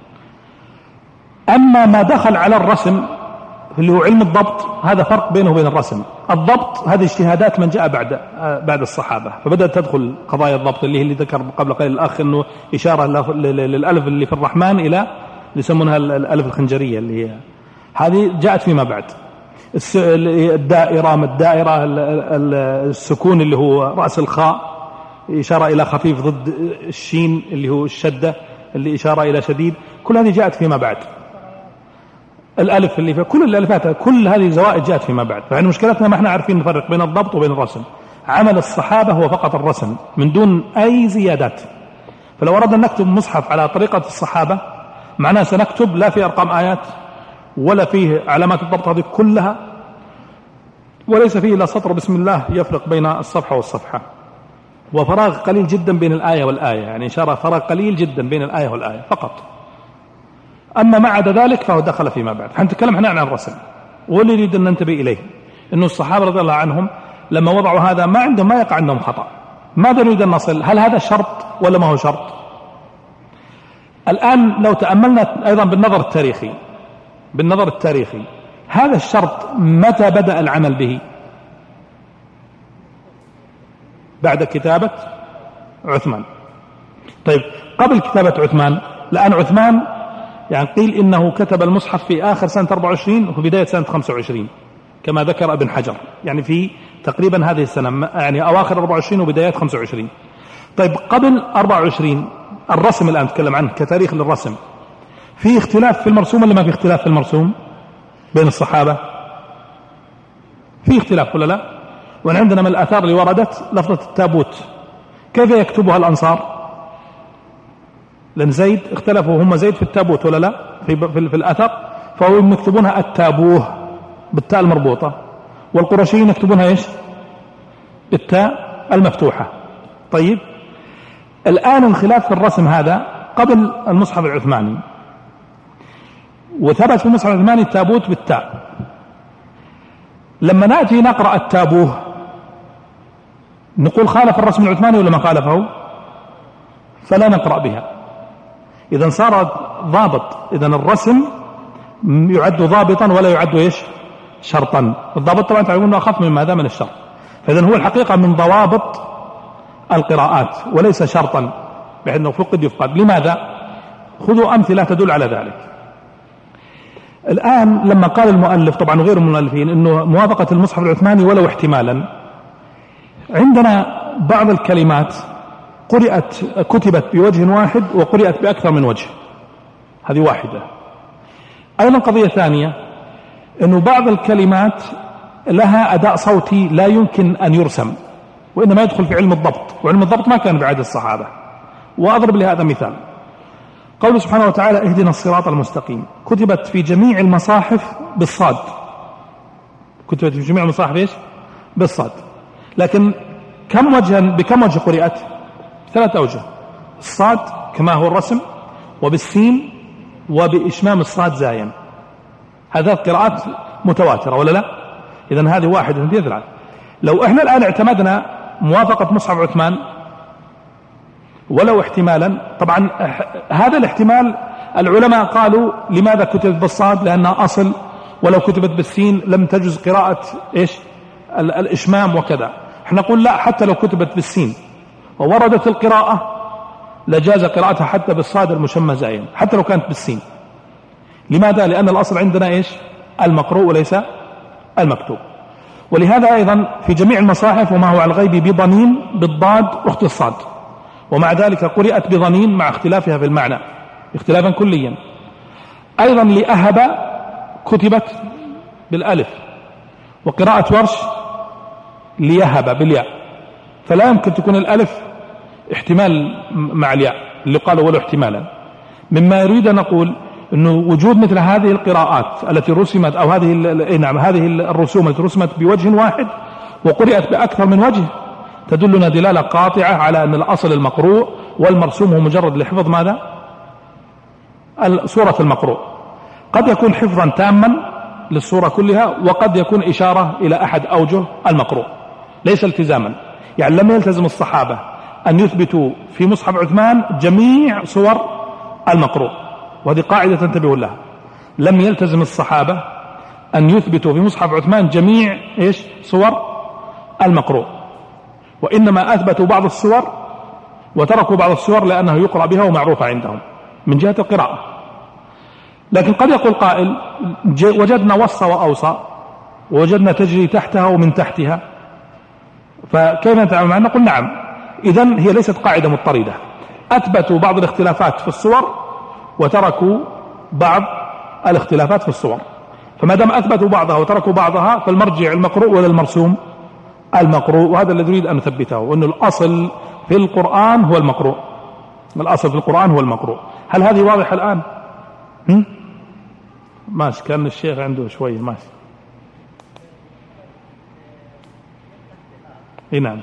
أما ما دخل على الرسم اللي هو علم الضبط، هذا فرق بينه وبين الرسم. الضبط هذه اجتهادات من جاء بعد الصحابة، فبدأت تدخل قضايا الضبط اللي ذكر قبل قليل الأخ أنه إشارة للألف اللي في الرحمن إلى يسمونها الألف الخنجرية، اللي هي هذه جاءت فيما بعد. الدائرة، السكون اللي هو رأس الخاء إشارة إلى خفيف ضد الشين اللي هو الشدة اللي إشارة إلى شديد، كل هذه جاءت فيما بعد. الألف اللي فيها كل الألفات، كل هذه زوائد جاءت فيما بعد. فإحنا مشكلتنا ما احنا عارفين نفرق بين الضبط وبين الرسم. عمل الصحابة هو فقط الرسم من دون أي زيادات. فلو أردنا نكتب مصحف على طريقة الصحابة، معناه سنكتب لا في أرقام آيات ولا فيه علامات الضبط هذه كلها، وليس فيه إلا سطر بسم الله يفرق بين الصفحة والصفحة، وفراغ قليل جدا بين الآية والآية، يعني إشارة فراغ قليل جدا بين الآية والآية فقط. أما ما عدا ذلك فهو دخل فيما بعد. حنتكلم هنا عن الرسم، واللي يريد أن ننتبه إليه أنه الصحابة رضي الله عنهم لما وضعوا هذا ما يقع عندهم خطأ. ماذا نريد أن نصل؟ هل هذا شرط ولا ما هو شرط؟ الآن لو تأملنا أيضا بالنظر التاريخي هذا الشرط متى بدأ العمل به؟ بعد كتابة عثمان. طيب قبل كتابة عثمان، لأن عثمان يعني قيل إنه كتب المصحف في آخر سنة 24 وفي بداية سنة 25 كما ذكر ابن حجر، يعني في تقريبا هذه السنة، يعني أواخر 24 وبدايات 25. طيب قبل 24 الرسم الآن نتكلم عنه كتاريخ للرسم، في اختلاف في المرسوم ولا ما في اختلاف في المرسوم بين الصحابة؟ في اختلاف ولا لا؟ وعندنا من الآثار اللي وردت لفظة التابوت، كيف يكتبها الأنصار؟ لأن زيد اختلفوا هم زيد في التابوت ولا لا في الأثر، فهم يكتبونها التابوه بالتاء المربوطة، والقرشيين يكتبونها إيش؟ بالتاء المفتوحة. طيب الآن الخلاف في الرسم هذا قبل المصحف العثماني، وثبت في المصحف العثماني التابوت بالتاء. لما نأتي نقرأ التابوه نقول خالف الرسم العثماني ولا ما خالفه؟ فلا نقرأ بها. إذا صار ضابط، إذا الرسم يعد ضابطا ولا يعد إيش؟ شرطا. الضابط طبعا تعلمون أنه أخف من ماذا؟ من الشرط. فإذا هو الحقيقة من ضوابط القراءات وليس شرطا بحيث أنه فقد يفقد. لماذا؟ خذوا أمثلة تدل على ذلك. الآن لما قال المؤلف طبعا وغير المؤلفين أنه موافقة المصحف العثماني ولو احتمالا، عندنا بعض الكلمات كتبت بوجه واحد وقرأت بأكثر من وجه، هذه واحدة. أيضا قضية ثانية أنه بعض الكلمات لها أداء صوتي لا يمكن أن يرسم، وإنما يدخل في علم الضبط، وعلم الضبط ما كان بعهد الصحابة. وأضرب لهذا مثال، قوله سبحانه وتعالى اهدنا الصراط المستقيم، كتبت في جميع المصاحف بالصاد، كتبت في جميع المصاحف إيش؟ بالصاد. لكن بكم وجه قرأت؟ 3 أوجه، الصاد كما هو الرسم، وبالسين، وبإشمام الصاد زايا. هذه قراءات متواترة ولا لا؟ إذن هذه 1 2 3. لو احنا الآن اعتمدنا موافقة مصحف عثمان ولو احتمالا، طبعا هذا الاحتمال العلماء قالوا لماذا كتبت بالصاد؟ لأنها أصل، ولو كتبت بالسين لم تجوز قراءة إيش؟ الإشمام وكذا. احنا نقول لا، حتى لو كتبت بالسين ووردت القراءة لجاز قراءتها حتى بالصاد المشمى زايا، حتى لو كانت بالسين. لماذا؟ لأن الأصل عندنا إيش؟ المقروء وليس المكتوب. ولهذا أيضا في جميع المصاحف وما هو على الغيب بضنين بالضاد أخت الصاد، ومع ذلك قرأت بضنين مع اختلافها في المعنى اختلافا كليا. أيضا لأهب كتبت بالألف، وقراءة ورش ليهب بالياء، فلا يمكن تكون الألف احتمال مع الياء اللي قالوا ولو احتمالا. مما يريد أن نقول أنه وجود مثل هذه القراءات التي رسمت، أو هذه الرسوم التي رسمت بوجه واحد وقرأت بأكثر من وجه، تدلنا دلالة قاطعة على أن الأصل المقروء، والمرسوم هو مجرد لحفظ ماذا؟ الصورة المقروء. قد يكون حفظا تاما للصورة كلها، وقد يكون إشارة إلى أحد أوجه المقروء، ليس التزاما. يعني لم يلتزم الصحابة أن يثبتوا في مصحف عثمان جميع صور المقروء، وهذه قاعدة تنتبهوا لها. لم يلتزم الصحابة أن يثبتوا في مصحف عثمان جميع إيش؟ صور المقروء، وإنما أثبتوا بعض الصور وتركوا بعض الصور لأنه يقرأ بها ومعروفة عندهم من جهة القراءة. لكن قد يقول قائل وجدنا وصى وأوصى ووجدنا تجري تحتها ومن تحتها، فكيف نتعامل معها؟ نقول نعم، إذن هي ليست قاعدة مضطردة. أثبتوا بعض الاختلافات في الصور وتركوا بعض الاختلافات في الصور، فما دام أثبتوا بعضها وتركوا بعضها فالمرجع المقروء ولا المرسوم؟ المقروء. وهذا الذي نريد أن نثبته، وأن الأصل في القرآن هو المقروء، الأصل في القرآن هو المقروء. هل هذه واضحة الآن؟ ماشي، كان الشيخ عنده شوية ماشي. نعم.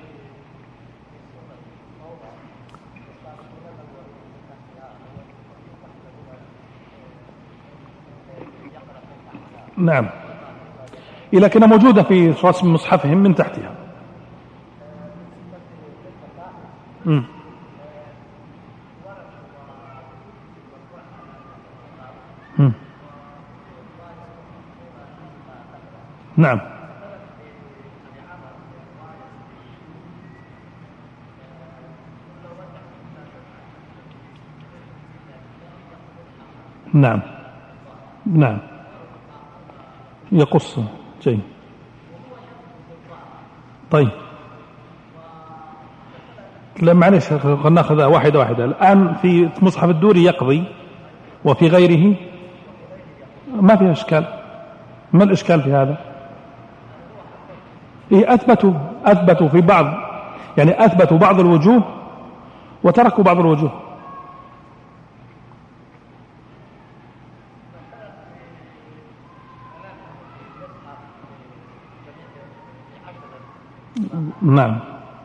نعم، لكنها موجودة في رسم مصحفهم من تحتها. نعم. نعم. نعم، يقص شيء. طيب لا معلش، ناخذ واحدة واحدة. الآن في مصحف الدوري يقضي، وفي غيره ما فيها إشكال. ما الإشكال في هذا؟ أثبتوا في بعض، يعني أثبتوا بعض الوجوه وتركوا بعض الوجوه. نعم.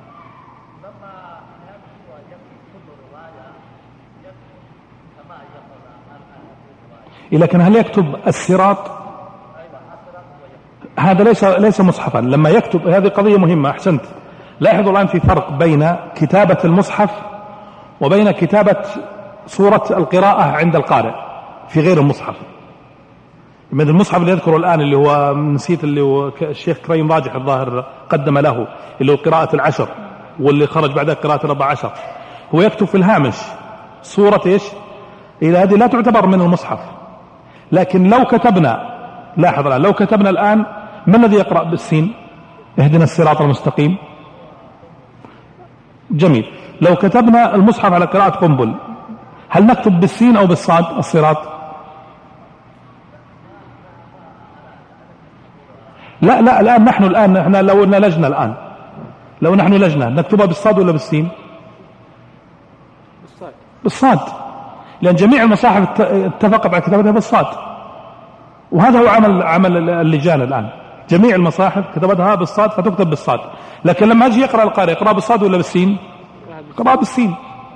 لكن هل يكتب الصراط؟ هذا ليس مصحفا. لما يكتب، هذه قضية مهمة، أحسنت. لاحظوا الآن في فرق بين كتابة المصحف وبين كتابة صورة القراءة عند القارئ في غير المصحف. من المصحف اللي يذكره الآن اللي هو نسيت، اللي هو الشيخ كريم راجح الظاهر قدم له، اللي هو قراءة العشر، واللي خرج بعدها قراءة 14، هو يكتب في الهامش صورة إيش؟ إلى هذه لا تعتبر من المصحف. لكن لو كتبنا، لاحظ الآن، لو كتبنا الآن من الذي يقرأ بالسين؟ اهدنا الصراط المستقيم. جميل. لو كتبنا المصحف على قراءة قنبل، هل نكتب بالسين أو بالصاد الصراط؟ لا الآن نحن احنا لو قلنا لجنة الآن، لو نحن لجنة نكتبها بالصاد ولا بالسين؟ بالصاد، لأن جميع المصاحف اتفق على كتابتها بالصاد، وهذا هو عمل اللجان الآن. جميع المصاحف كتبتها بالصاد فتكتب بالصاد. لكن لما يجي يقرأ القارئ يقرأ بالصاد ولا بالسين؟ يقرأ بالسين.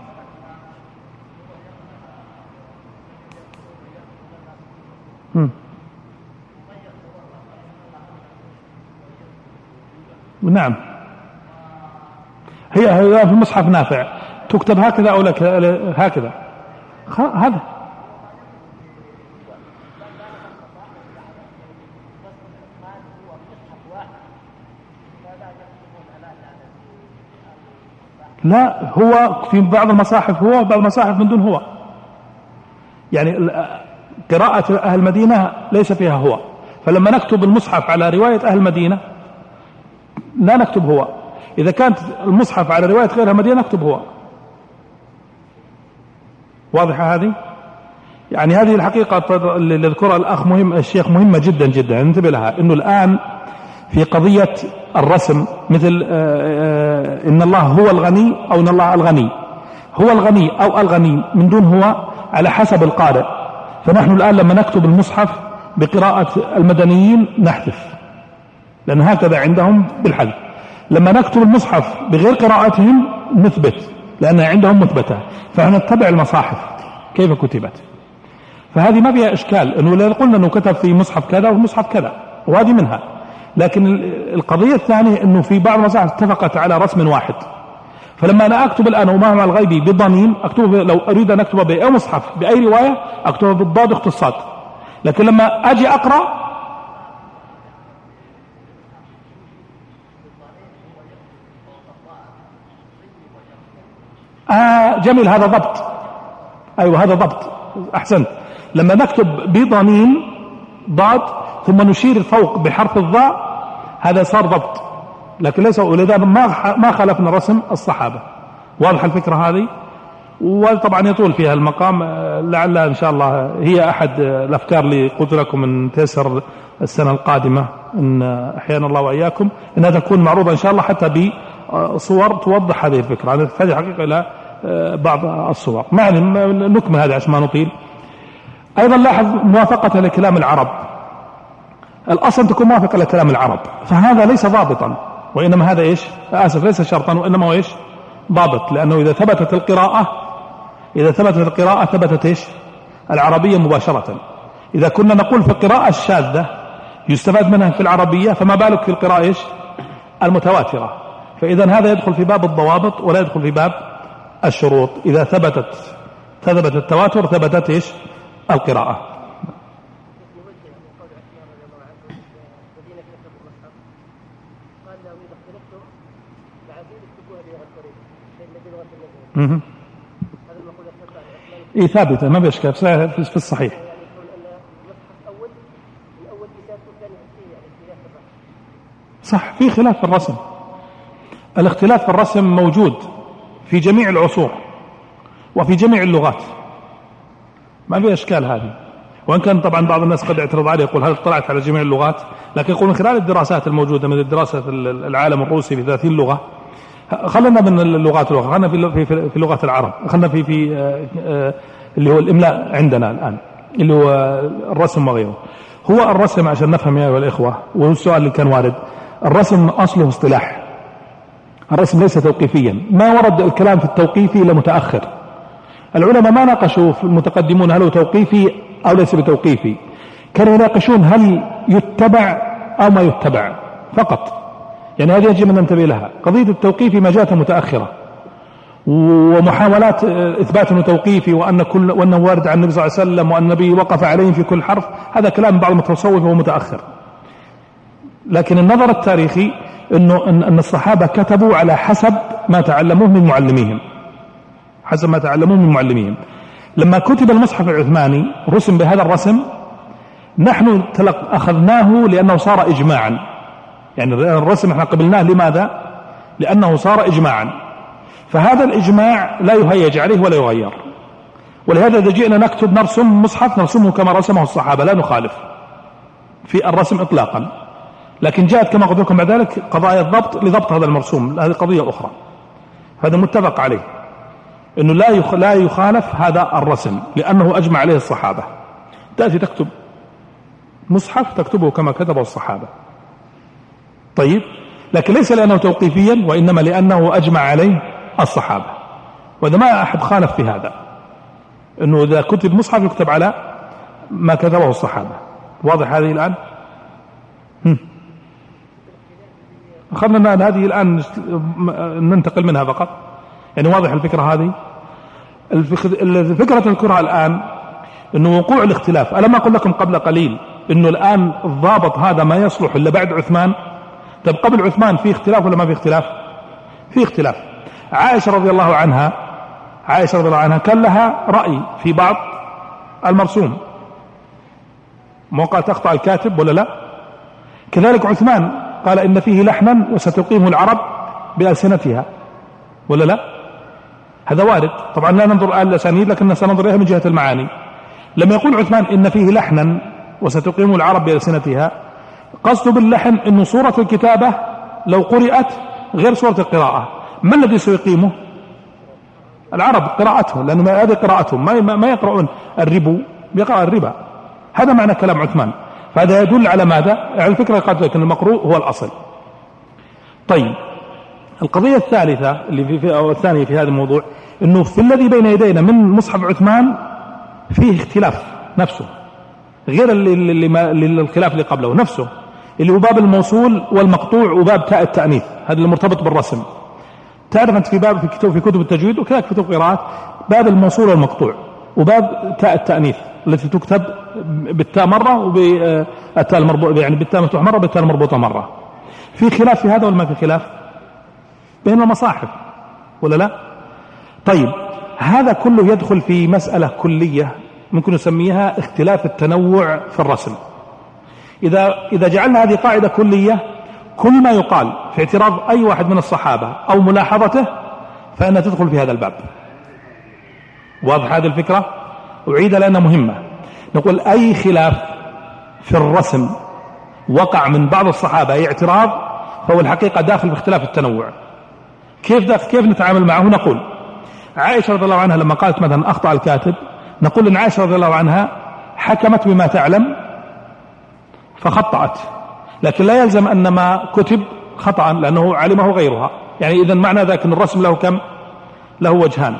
نعم، هي في المصحف نافع تكتب هكذا أو لك هكذا، هذا لا، هو في بعض المصاحف هو، بعض المصاحف من دون هو. يعني قراءة أهل المدينة ليس فيها هو، فلما نكتب المصحف على رواية أهل المدينة لا نكتب هو. إذا كانت المصحف على رواية غير المدينة نكتب هو. واضحة هذه؟ يعني هذه الحقيقة اللي ذكرها الأخ مهم، الشيخ مهمة جدا جدا، انتبه لها. إنه الآن في قضية الرسم مثل إن الله هو الغني أو إن الله الغني، هو الغني أو الغني من دون هو على حسب القارئ. فنحن الآن لما نكتب المصحف بقراءة المدنيين نحذف، لأن هكذا عندهم بالحذف. لما نكتب المصحف بغير قراءتهم نثبت، لأنها عندهم مثبتة، فإحنا نتبع المصاحف كيف كتبت. فهذه ما فيها إشكال، إنه لو قلنا إنه كتب في مصحف كذا ومصحف كذا، وهذه منها. لكن القضية الثانية إنه في بعض المصاحف اتفقت على رسم واحد. فلما أنا أكتب الآن ومع الغيبي بالضميم أكتبه، لو أريد أن أكتبه بأي مصحف بأي رواية أكتبه بالضاد واختصاد. لكن لما أجي أقرأ جميل، هذا ضبط. أيوة هذا ضبط، أحسنت. لما نكتب بضميم ضاد ثم نشير فوق بحرف الضاء هذا صار ضبط، لكن ليس، ولذا ما خالفنا رسم الصحابة. واضح الفكرة هذه؟ وطبعا يطول فيها المقام، لعل إن شاء الله هي أحد الأفكار اللي قلت لكم أن تيسر السنة القادمة إن أحيانا الله وإياكم أنها تكون معروضة إن شاء الله حتى بصور توضح هذه الفكرة. أنا تحتاج حقيقة إلى بعض الصور. معني نكمل هذا عشان ما نطيل. أيضا لاحظ موافقة لكلام العرب، الأصل تكون موافقة لكلام العرب، فهذا ليس ضابطا، وإنما هذا إيش؟ آسف، ليس شرطا، وإنما هو إيش؟ ضابط. لأنه إذا ثبتت القراءة ثبتت إيش؟ العربية مباشرة. إذا كنا نقول في القراءة الشاذة يستفاد منها في العربية، فما بالك في القراءة إيش؟ المتواترة. فإذا هذا يدخل في باب الضوابط ولا يدخل في باب الشروط. إذا ثبت التواتر ثبتت إيش؟ القراءة. إيه ثابتة ما بيشكل في الصحيح. صح، في خلاف في الرسم. الاختلاف في الرسم موجود في جميع العصور وفي جميع اللغات، ما في إشكال هذه. وإن كان طبعا بعض الناس قد يعترض عليه يقول هل اطلعت على جميع اللغات؟ لكن يقول من خلال الدراسات الموجودة من دراسة العالم الروسي في 30 لغة، خلنا من اللغات الأخرى، خلنا في لغة العرب، خلنا في اللي هو الإملاء عندنا الآن اللي هو الرسم وغيره. هو الرسم عشان نفهم يا أيها الإخوة، وهو السؤال اللي كان وارد، الرسم أصله اصطلاح، الرسم ليس توقيفيا. ما ورد الكلام في التوقيفي إلا متأخر. العلماء ما ناقشوا في المتقدمون هل هو توقيفي أو ليس بتوقيفي، كانوا يناقشون هل يتبع أو ما يتبع فقط. يعني هذه يجب أن ننتبه لها. قضية التوقيفي ما جاءت متأخرة، ومحاولات إثبات وتوقيفي وأنه وارد عن النبي صلى الله عليه وسلم وأن النبي وقف عليهم في كل حرف، هذا كلام بعض المتصوفة ومتأخر. لكن النظر التاريخي أن الصحابة كتبوا على حسب ما تعلموه من معلميهم، حسب ما تعلموه من معلميهم. لما كتب المصحف العثماني رسم بهذا الرسم، نحن أخذناه لأنه صار إجماعا، يعني الرسم احنا قبلناه لماذا؟ لأنه صار إجماعا، فهذا الإجماع لا يهيج عليه ولا يغير. ولهذا إذا جئنا نكتب نرسم مصحف نرسمه كما رسمه الصحابة، لا نخالف في الرسم إطلاقا. لكن جاءت كما قلت لكم بعد ذلك قضايا الضبط لضبط هذا المرسوم، هذه قضية أخرى، هذا متفق عليه أنه لا يخالف هذا الرسم لأنه أجمع عليه الصحابة. تأتي تكتب مصحف تكتبه كما كتبه الصحابة، طيب، لكن ليس لأنه توقيفيا، وإنما لأنه أجمع عليه الصحابة. وإذا ما أحد خالف في هذا، أنه إذا كتب مصحف يكتب على ما كتبه الصحابة. واضح هذه الآن؟ أخذنا هذه الآن ننتقل منها فقط، يعني واضح الفكرة هذه. الفكرة نذكرها الآن أنه وقوع الاختلاف، ألم أقول لكم قبل قليل أنه الآن الضابط هذا ما يصلح إلا بعد عثمان؟ طيب قبل عثمان في اختلاف ولا ما في اختلاف؟ في اختلاف. عائشة رضي الله عنها كان لها رأي في بعض المرسوم، موقع تخطأ الكاتب ولا لا؟ كذلك عثمان قال إن فيه لحنا وستقيمه العرب بألسنتها ولا لا؟ هذا وارد. طبعا لا ننظر الآن الأسانيد، لكن سننظر إليها من جهة المعاني. لما يقول عثمان إن فيه لحنا وستقيمه العرب بألسنتها، قصده باللحن أن صورة الكتابة لو قرأت غير صورة القراءة، ما الذي سيقيمه؟ العرب قراءتهم، لأنه هذه قراءتهم، ما يقرؤون الربو، يقرأ الربا. هذا معنى كلام عثمان. فهذا يدل على ماذا؟ على الفكرة قالت لك أن المقروء هو الأصل. طيب القضية الثالثة أو الثانية في هذا الموضوع، أنه في الذي بين يدينا من مصحف عثمان فيه اختلاف نفسه غير الخلاف اللي قبله نفسه، اللي هو باب الموصول والمقطوع وباب تاء التأنيث، هذا المرتبط بالرسم. تعرف أنت في كتب التجويد وكذلك كتب القراءات باب الموصول والمقطوع وباب تاء التأنيث التي تكتب بالتاء مرة وبالتاء المربوطة، يعني بالتاء مفتوح مرة وبالتاء المربوطة مرة. في خلاف في هذا ولا ما في خلاف بين المصاحف ولا لا؟ طيب هذا كله يدخل في مسألة كلية ممكن نسميها اختلاف التنوع في الرسم. إذا جعلنا هذه قاعدة كلية، كل ما يقال في اعتراض أي واحد من الصحابة أو ملاحظته فإنها تدخل في هذا الباب. واضح هذه الفكرة؟ أعيدها لأنها مهمة. نقول أي خلاف في الرسم وقع من بعض الصحابة أي اعتراض، فهو الحقيقة داخل في اختلاف التنوع. كيف نتعامل معه؟ نقول عائشة رضي الله عنها لما قالت مثلا أخطأ الكاتب، نقول إن عائشة رضي الله عنها حكمت بما تعلم فخطأت، لكن لا يلزم أن ما كتب خطأ لأنه علمه غيرها. يعني إذن معنى ذلك أن الرسم له كم؟ له وجهان.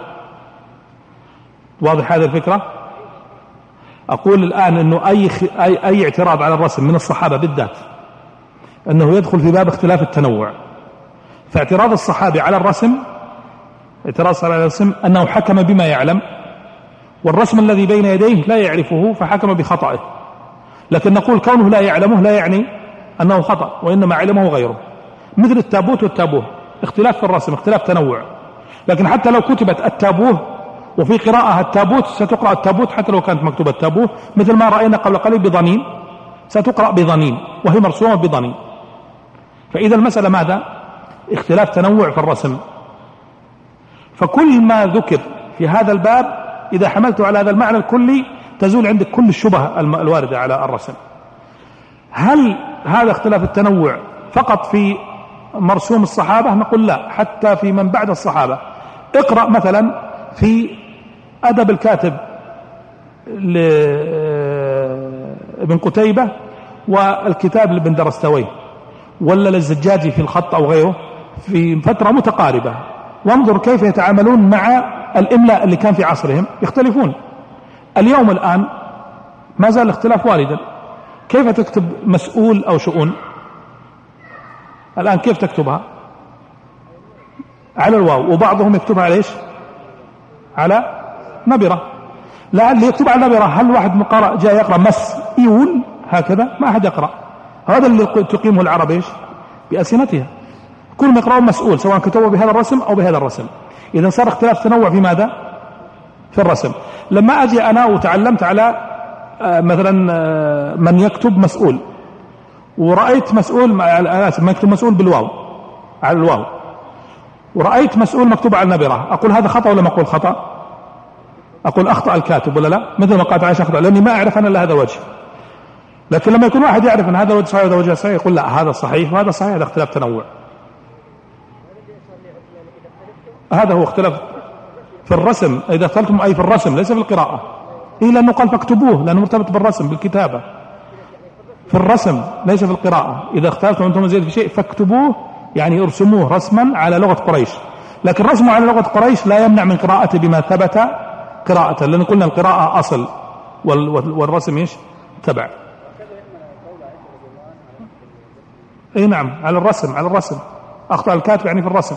واضح هذه الفكرة؟ أقول الآن أنه أي اعتراض على الرسم من الصحابة بالذات أنه يدخل في باب اختلاف التنوع. فاعتراض الصحابي على الرسم، اعتراض الصحابي على الرسم أنه حكم بما يعلم، والرسم الذي بين يديه لا يعرفه فحكم بخطأه. لكن نقول كونه لا يعلمه لا يعني أنه خطأ، وإنما علمه غيره. مثل التابوت والتابوه، اختلاف في الرسم، اختلاف تنوع. لكن حتى لو كتبت التابوه وفي قراءة التابوت ستقرأ التابوت حتى لو كانت مكتوبة التابوه، مثل ما رأينا قبل قليل بضنين، ستقرأ بضنين وهي مرسومة بضنين. فإذا المسألة ماذا؟ اختلاف تنوع في الرسم. فكل ما ذكر في هذا الباب إذا حملته على هذا المعنى الكلي تزول عندك كل الشبهة الواردة على الرسم. هل هذا اختلاف التنوع فقط في مرسوم الصحابة؟ نقول لا، حتى في من بعد الصحابة. اقرأ مثلا في أدب الكاتب لابن قتيبة والكتاب لابن درستويه ولا للزجاجي في الخط أو غيره في فترة متقاربة، وانظر كيف يتعاملون مع الإملاء اللي كان في عصرهم، يختلفون. اليوم الآن ما زال الاختلاف واردا. كيف تكتب مسؤول أو شؤون الآن؟ كيف تكتبها؟ على الواو، وبعضهم يكتبها على إيش؟ على نبرة. لا، اللي يكتب على نبرة، هل واحد قرأ جاء يقرأ مسئول هكذا؟ ما أحد يقرأ. هذا اللي تقيمه العرب إيش؟ بألسنتها، كلهم يقرأون مسؤول سواء كتبوا بهذا الرسم أو بهذا الرسم. إذا صار اختلاف تنوع في ماذا؟ في الرسم. لما أجي أنا وتعلمت على مثلا من يكتب مسؤول، ورأيت مسؤول ما يكتب مسؤول بالواو على الواو، ورأيت مسؤول مكتوب على النبرة، أقول هذا خطأ ولا ما أقول خطأ؟ أقول أخطأ الكاتب ولا لا؟ مثل ما قالت عائشة أخطأ، لأني ما أعرف أنا إلا هذا وجه. لكن لما يكون واحد يعرف أن هذا وجه صحيح وهذا وجه صحيح، يقول لا هذا صحيح وهذا صحيح، هذا اختلاف تنوع. هذا هو اختلاف في الرسم. إذا اختلفتم أي في الرسم ليس في القراءة. إيه، لأنه قال فاكتبوه، لأنه مرتبط بالرسم بالكتابة، في الرسم ليس في القراءة. إذا اختلفتم أنتم زيادة في شيء فاكتبوه، يعني ارسموه رسما على لغة قريش. لكن رسمه على لغة قريش لا يمنع من قراءته بما ثبت قراءة، لأن قلنا القراءة أصل والرسم إيش؟ تبع. اي نعم، على الرسم، على الرسم. اخطأ الكاتب يعني في الرسم.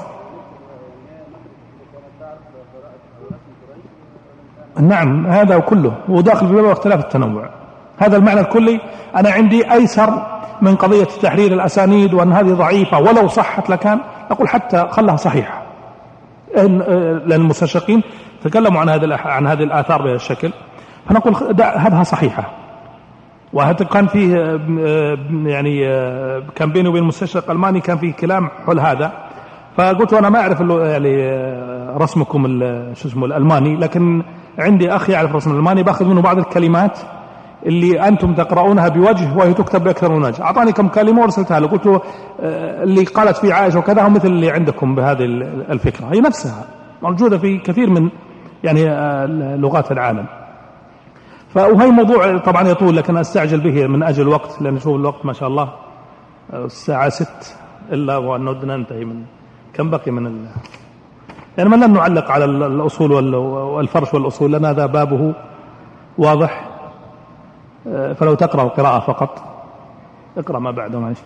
نعم، هذا كله وداخل في باب اختلاف التنوع. هذا المعنى الكلي أنا عندي أيسر من قضية تحرير الأسانيد، وأن هذه ضعيفة ولو صحت لكان أقول حتى خلها صحيحة، لأن المستشرقين تكلموا عن هذه الآثار بهذا الشكل، فنقول هذها صحيحة. وهذا كان فيه يعني كان بيني وبين المستشرق الألماني كان فيه كلام حول هذا، فقلت أنا ما أعرف يعني رسمكم شو اسمه الألماني، لكن عندي أخ يعرف رسم الألماني، باخذ منه بعض الكلمات اللي أنتم تقرؤونها بوجه وهي تكتب بأكثر من وجه. أعطاني كم كلمة ورسلتها له، قلت له اللي قالت في عائشة وكذا هم مثل اللي عندكم بهذه الفكرة، هي نفسها موجودة في كثير من يعني لغات العالم. وهي موضوع طبعا يطول، لكن أستعجل به من أجل الوقت، لأن شوف الوقت ما شاء الله الساعة 6 إلا ونود ننتهي من كم بقي من يعني ما لن نعلق على الأصول والفرش والأصول، لأن هذا بابه واضح. فلو تقرأ القراءة فقط اقرأ ما بعده معلش.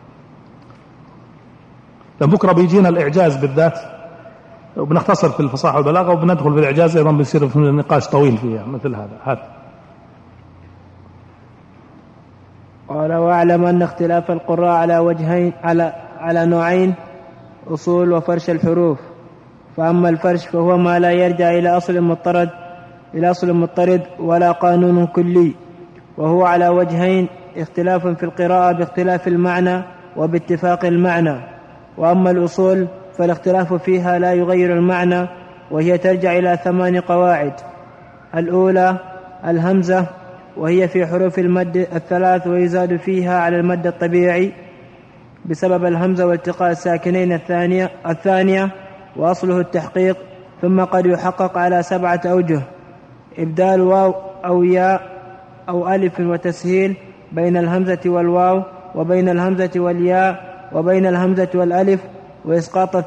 بكرة بيجينا الإعجاز بالذات، وبنختصر في الفصاحة والبلاغة، وبندخل في الإعجاز أيضا بيصير في النقاش طويل فيها مثل هذا. قال: واعلم أن اختلاف القراء على وجهين على نوعين: أصول وفرش الحروف. فأما الفرش فهو ما لا يرجع إلى أصل مضطرد ولا قانون كلي، وهو على وجهين: اختلاف في القراءة باختلاف المعنى وباتفاق المعنى. وأما الأصول فالاختلاف فيها لا يغير المعنى، وهي ترجع إلى 8 قواعد. الأولى الهمزة، وهي في حروف المد 3 ويزاد فيها على المد الطبيعي بسبب الهمزة والتقاء الساكنين. الثانية وأصله التحقيق، ثم قد يحقق على 7 أوجه: إبدال واو أو ياء أو ألف وتسهيل بين الهمزة والواو، وبين الهمزة والياء، وبين الهمزة والألف، وإسقاط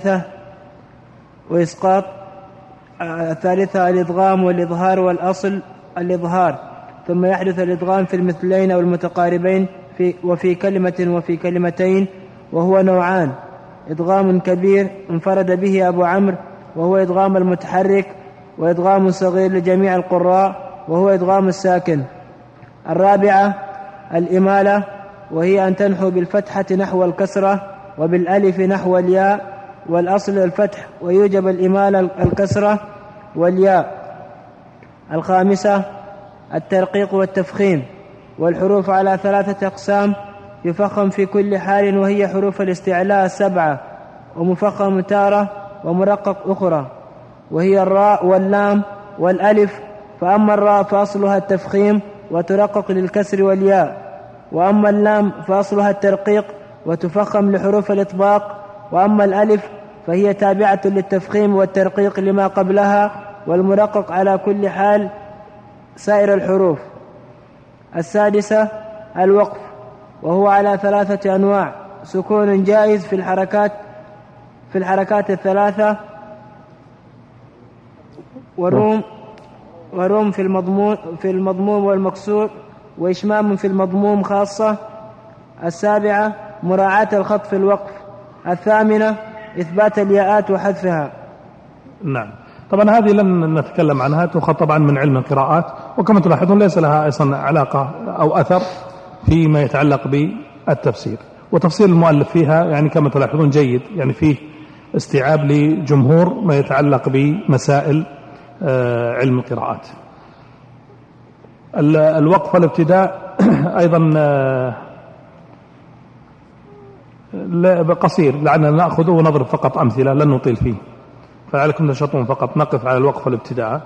الثالثة الإدغام والإظهار، والأصل الإظهار. ثم يحدث الإدغام في المثلين أو المتقاربين وفي كلمة وفي كلمتين، وهو نوعان: إدغام كبير انفرد به أبو عمرو وهو إدغام المتحرك، وإدغام صغير لجميع القراء وهو إدغام الساكن. الرابعة الإمالة، وهي أن تنحو بالفتحة نحو الكسرة وبالألف نحو الياء، والأصل الفتح ويوجب الإمالة الكسرة والياء. الخامسة الترقيق والتفخيم، والحروف على 3 أقسام: يفخم في كل حال وهي حروف الاستعلاء 7، ومفخم تارة، ومرقق أخرى، وهي الراء واللام والألف. فأما الراء فأصلها التفخيم وترقق للكسر والياء، وأما اللام فأصلها الترقيق وتفخم لحروف الإطباق، وأما الألف فهي تابعة للتفخيم والترقيق لما قبلها، والمرقق على كل حال سائر الحروف. السادسة الوقف، وهو على 3 أنواع: سكون جائز في الحركات 3، وروم في المضموم والمكسور، وإشمام في المضموم خاصة. 7 مراعاة الخط في الوقف. 8 إثبات الياءات وحذفها. نعم. طبعا هذه لن نتكلم عنها، تؤخذ طبعا من علم القراءات، وكما تلاحظون ليس لها أصلا علاقة أو أثر فيما يتعلق بالتفسير، وتفسير المؤلف فيها يعني كما تلاحظون جيد، يعني فيه استيعاب لجمهور ما يتعلق بمسائل علم القراءات. الوقف والابتداء أيضا قصير، لعلنا نأخذه ونضرب فقط أمثلة لن نطيل فيه، فعليكم تنشطون فقط. نقف على الوقف والابتداء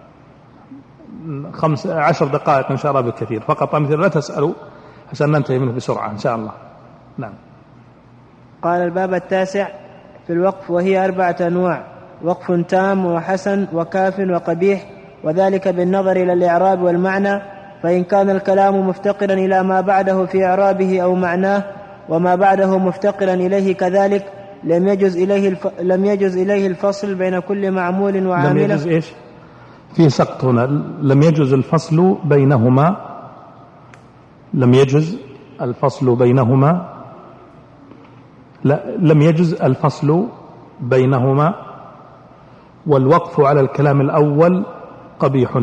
10 دقائق إن شاء الله بالكثير، فقط أمثلة، لا تسألوا عشان ننتهي منه بسرعة إن شاء الله. نعم. قال الباب 9 في الوقف، وهي 4 أنواع: وقف تام وحسن وكاف وقبيح، وذلك بالنظر إلى الإعراب والمعنى، فإن كان الكلام مفتقرا إلى ما بعده في إعرابه أو معناه، وما بعده مفتقرا إليه كذلك، لم يجز إليه الفصل بين كل معمول وعامله. لم يجز إيش؟ في سقط هنا، لم يجز الفصل بينهما، لم يجز الفصل بينهما، لا، لم يجز الفصل بينهما، والوقف على الكلام الأول قبيح،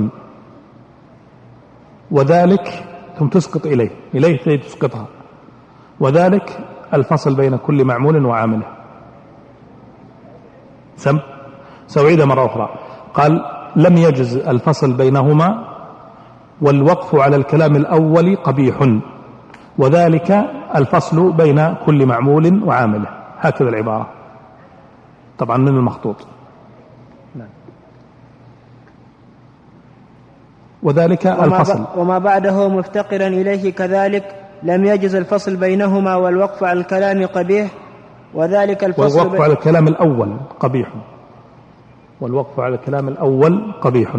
وذلك ثم تسقط إليه تسقطها، وذلك الفصل بين كل معمول وعامله. سأعيدها مرة أخرى. قال لم يجز الفصل بينهما، والوقف على الكلام الأول قبيح، وذلك الفصل بين كل معمول وعامله. هكذا العبارة طبعا من المخطوط. وذلك الفصل وما بعده مفتقرا إليه كذلك، لم يجز الفصل بينهما، والوقف على الكلام قبيح، وذلك الفصل والوقف على الكلام الأول قبيح، والوقف على الكلام الأول قبيح،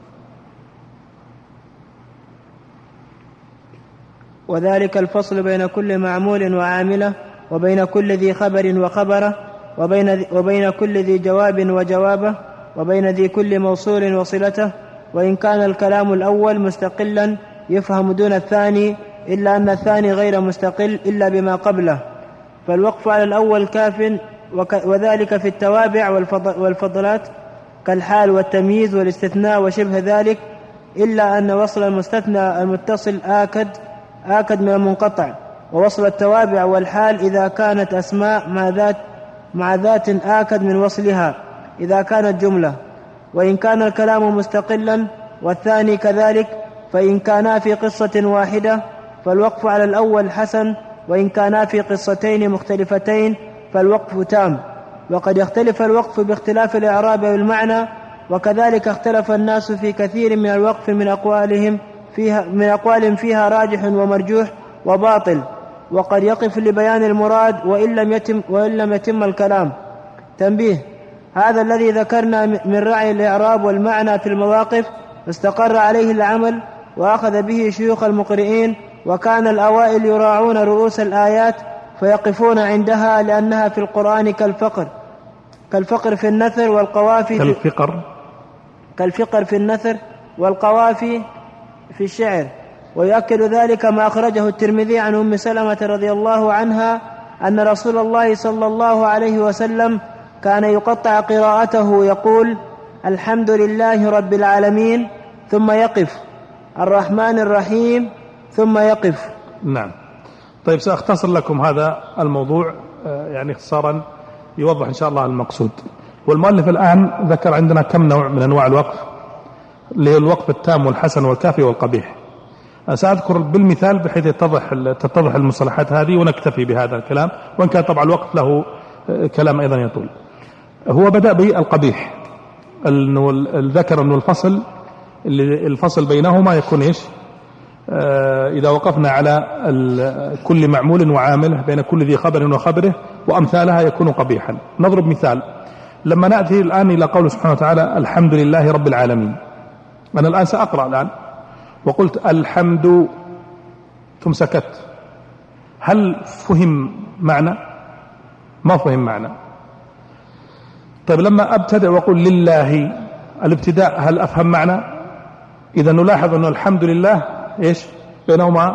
وذلك الفصل بين كل معمول وعامله، وبين كل ذي خبر وخبره، وبين كل ذي جواب وجوابه، وبين ذي كل موصول وصلته، وإن كان الكلام الأول مستقلا يفهم دون الثاني، إلا أن الثاني غير مستقل إلا بما قبله، فالوقف على الأول كاف، وذلك في التوابع والفضلات كالحال والتمييز والاستثناء وشبه ذلك، إلا أن وصل المستثنى المتصل آكد من المنقطع، ووصل التوابع والحال إذا كانت أسماء مع ذات آكد من وصلها إذا كانت جملة، وإن كان الكلام مستقلا والثاني كذلك، فإن كانا في قصة واحدة فالوقف على الأول حسن، وإن كانا في قصتين مختلفتين فالوقف تام. وقد يختلف الوقف باختلاف الإعراب والمعنى، وكذلك اختلف الناس في كثير من الوقف من أقوال فيها راجح ومرجوح وباطل، وقد يقف لبيان المراد وإن لم يتم الكلام. تنبيه: هذا الذي ذكرنا من رعي الإعراب والمعنى في المواقف استقر عليه العمل وأخذ به شيوخ المقرئين، وكان الأوائل يراعون رؤوس الآيات فيقفون عندها، لأنها في القرآن كالفقر في النثر والقوافي كالفقر في النثر والقوافي في الشعر. ويؤكد ذلك ما أخرجه الترمذي عن أم سلمة رضي الله عنها أن رسول الله صلى الله عليه وسلم كان يقطع قراءته يقول: الحمد لله رب العالمين، ثم يقف، الرحمن الرحيم، ثم يقف. نعم. طيب، سأختصر لكم هذا الموضوع يعني اختصارا يوضح إن شاء الله المقصود. والمؤلف الآن ذكر عندنا كم نوع من أنواع الوقف، اللي هو الوقف التام والحسن والكافي والقبيح. سأذكر بالمثال بحيث تتضح المصطلحات هذه ونكتفي بهذا الكلام، وإن كان طبعا الوقف له كلام أيضا يطول. هو بدأ بالقبيح، ذكر أنه الفصل بينهما يكون إيش؟ إذا وقفنا على كل معمول وعامله بين كل ذي خبر وخبره وأمثالها يكون قبيحا. نضرب مثال. لما نأتي الآن إلى قول سبحانه وتعالى: الحمد لله رب العالمين، أنا الآن سأقرأ الآن وقلت الحمد ثم سكت، هل فهم معنى؟ ما فهم معنى. طيب، لما أبتدأ وأقول لله، الابتداء هل أفهم معنى؟ إذا نلاحظ أن الحمد لله إيش بينهما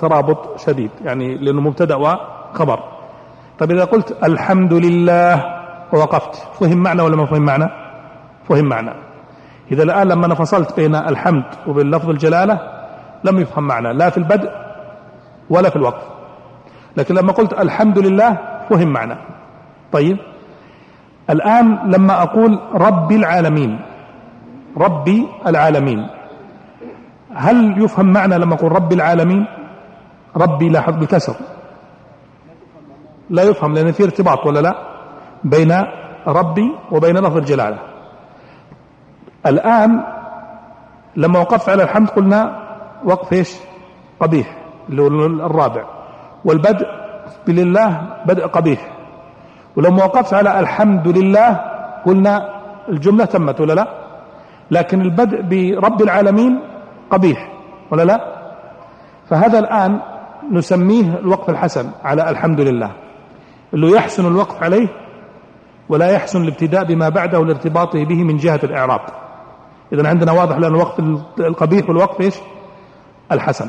ترابط شديد، يعني لأنه مبتدأ وخبر. طيب، إذا قلت الحمد لله ووقفت، فهم معنى ولا ما فهم معنى؟ فهم معنى. إذا الآن لما أنا فصلت بين الحمد وبين لفظ الجلالة لم يفهم معنى لا في البدء ولا في الوقف، لكن لما قلت الحمد لله فهم معنى. طيب الآن لما أقول رب العالمين، ربي العالمين، هل يفهم معنى لما أقول رب العالمين؟ ربي لاحظ بالكسر لا يفهم، لأن في ارتباط ولا لا بين ربي وبين لفظ الجلالة. الآن لما وقفت على الحمد قلنا وقف ايش؟ قبيح اللي هو الرابع، والبدء بالله بدء قبيح. ولما وقفت على الحمد لله قلنا الجملة تمت ولا لا؟ لكن البدء برب العالمين قبيح ولا لا؟ فهذا الآن نسميه الوقف الحسن على الحمد لله، اللي يحسن الوقف عليه ولا يحسن الابتداء بما بعده لارتباطه به من جهة الإعراب. إذن عندنا واضح لأن الوقف القبيح والوقف إيش؟ الحسن.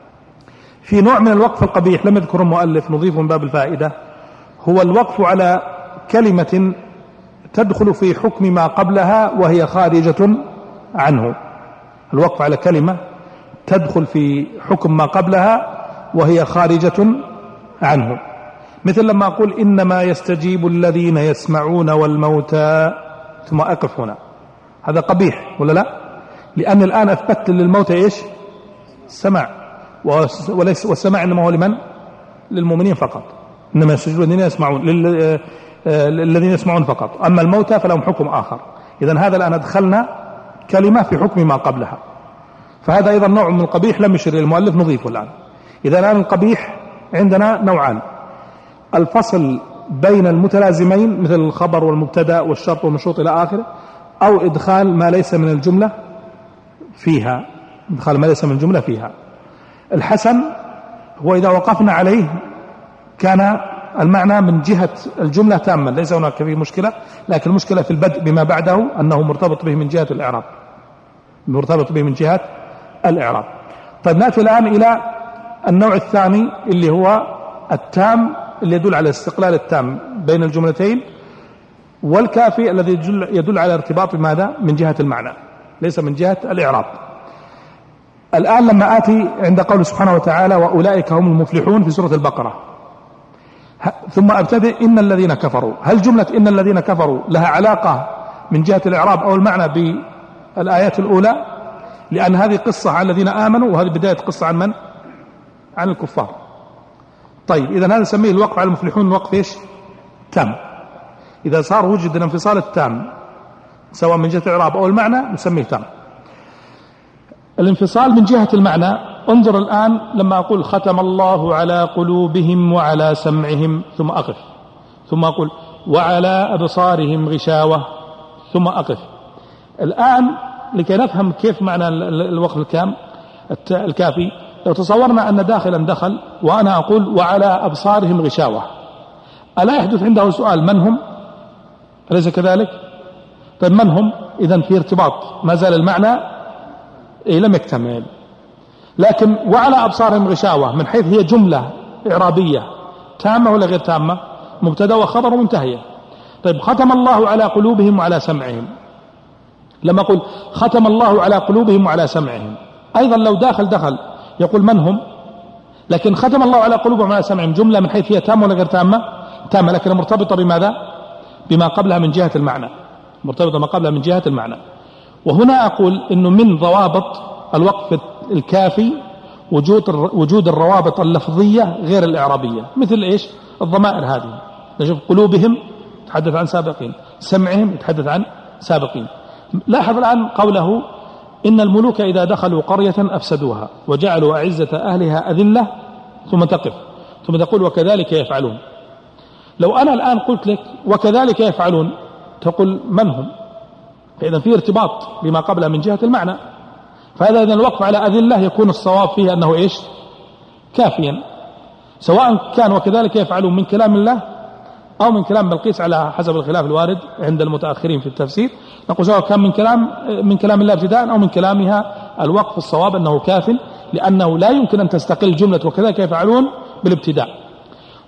في نوع من الوقف القبيح لم يذكر المؤلف نضيفه من باب الفائدة، هو الوقف على كلمة تدخل في حكم ما قبلها وهي خارجة عنه. الوقف على كلمة تدخل في حكم ما قبلها وهي خارجة عنه، مثل لما أقول إنما يستجيب الذين يسمعون والموتى ثم أقف هنا، هذا قبيح ولا لا؟ لأن الآن أثبت للموتى إيش؟ السمع، والسمع إنما هو لمن؟ للمؤمنين فقط. إنما يستجيب الذين يسمعون الذين يسمعون فقط، أما الموتى فلهم حكم آخر. إذن هذا الآن أدخلنا كلمة في حكم ما قبلها، فهذا أيضا نوع من القبيح لم يشر المؤلف نضيفه الآن. إذا الآن القبيح عندنا نوعان: الفصل بين المتلازمين مثل الخبر والمبتدأ والشرط والمشروط إلى آخره، أو إدخال ما ليس من الجملة فيها، إدخال ما ليس من الجملة فيها. الحسن هو إذا وقفنا عليه كان المعنى من جهة الجملة تاما، ليس هناك فيه مشكلة، لكن المشكلة في البدء بما بعده أنه مرتبط به من جهة الإعراب، مرتبط به من جهة الإعراب. طيب نأتي الآن إلى النوع الثاني اللي هو التام، اللي يدل على الاستقلال التام بين الجملتين، والكافي الذي يدل على ارتباط بماذا؟ من جهة المعنى ليس من جهة الإعراب. الآن لما آتي عند قول سبحانه وتعالى وأولئك هم المفلحون في سورة البقرة، ثم أبتدئ إن الذين كفروا، هل جملة إن الذين كفروا لها علاقة من جهة الإعراب أو المعنى بالآيات الأولى؟ لأن هذه قصة عن الذين آمنوا، وهذه بداية قصة عن من؟ عن الكفار. طيب إذا هذا نسميه الوقف على المفلحون الوقف إيش؟ تام. إذا صار وجد الانفصال التام سواء من جهة الإعراب أو المعنى نسميه تام. الانفصال من جهة المعنى، انظر الآن لما أقول ختم الله على قلوبهم وعلى سمعهم ثم أقف، ثم أقول وعلى أبصارهم غشاوة ثم أقف. الآن لكي نفهم كيف معنى الوقف الكافي، لو تصورنا أن داخلا دخل وأنا أقول وعلى أبصارهم غشاوة، ألا يحدث عنده سؤال من هم؟ أليس كذلك؟ طيب من هم؟ إذن في ارتباط، ما زال المعنى لم يكتمل. لكن وعلى أبصارهم غشاوة من حيث هي جملة إعرابية تامة ولا غير تامة؟ مبتدأ وخبر منتهية. طيب ختم الله على قلوبهم وعلى سمعهم، لما أقول ختم الله على قلوبهم وعلى سمعهم، أيضا لو دخل يقول من هم، لكن ختم الله على قلوبهم وعلى سمعهم جملة من حيث هي تامة ولا غير تامة؟ تامة، لكن مرتبطة بماذا؟ بما قبلها من جهة المعنى، مرتبطة ما قبلها من جهة المعنى. وهنا أقول إنه من ضوابط الوقف الكافي وجود الروابط اللفظية غير الإعرابية، مثل إيش؟ الضمائر هذه، نشوف قلوبهم يتحدث عن سابقين، سمعهم يتحدث عن سابقين. لاحظ الآن قوله إن الملوك إذا دخلوا قرية أفسدوها وجعلوا أعزة أهلها أذلة، ثم تقف ثم تقول وكذلك يفعلون. لو أنا الآن قلت لك وكذلك يفعلون تقول من هم؟ فإذا في ارتباط بما قبلها من جهة المعنى، فهذا إذا الوقف على أذلة يكون الصواب فيه أنه إيش؟ كافيا، سواء كان وكذلك يفعلون من كلام الله أو من كلام بلقيس على حسب الخلاف الوارد عند المتأخرين في التفسير. نقول سواء كان من كلام الله ابتداء أو من كلامها، الوقف الصواب أنه كاف، لأنه لا يمكن أن تستقل جملة وكذلك يفعلون بالابتداء.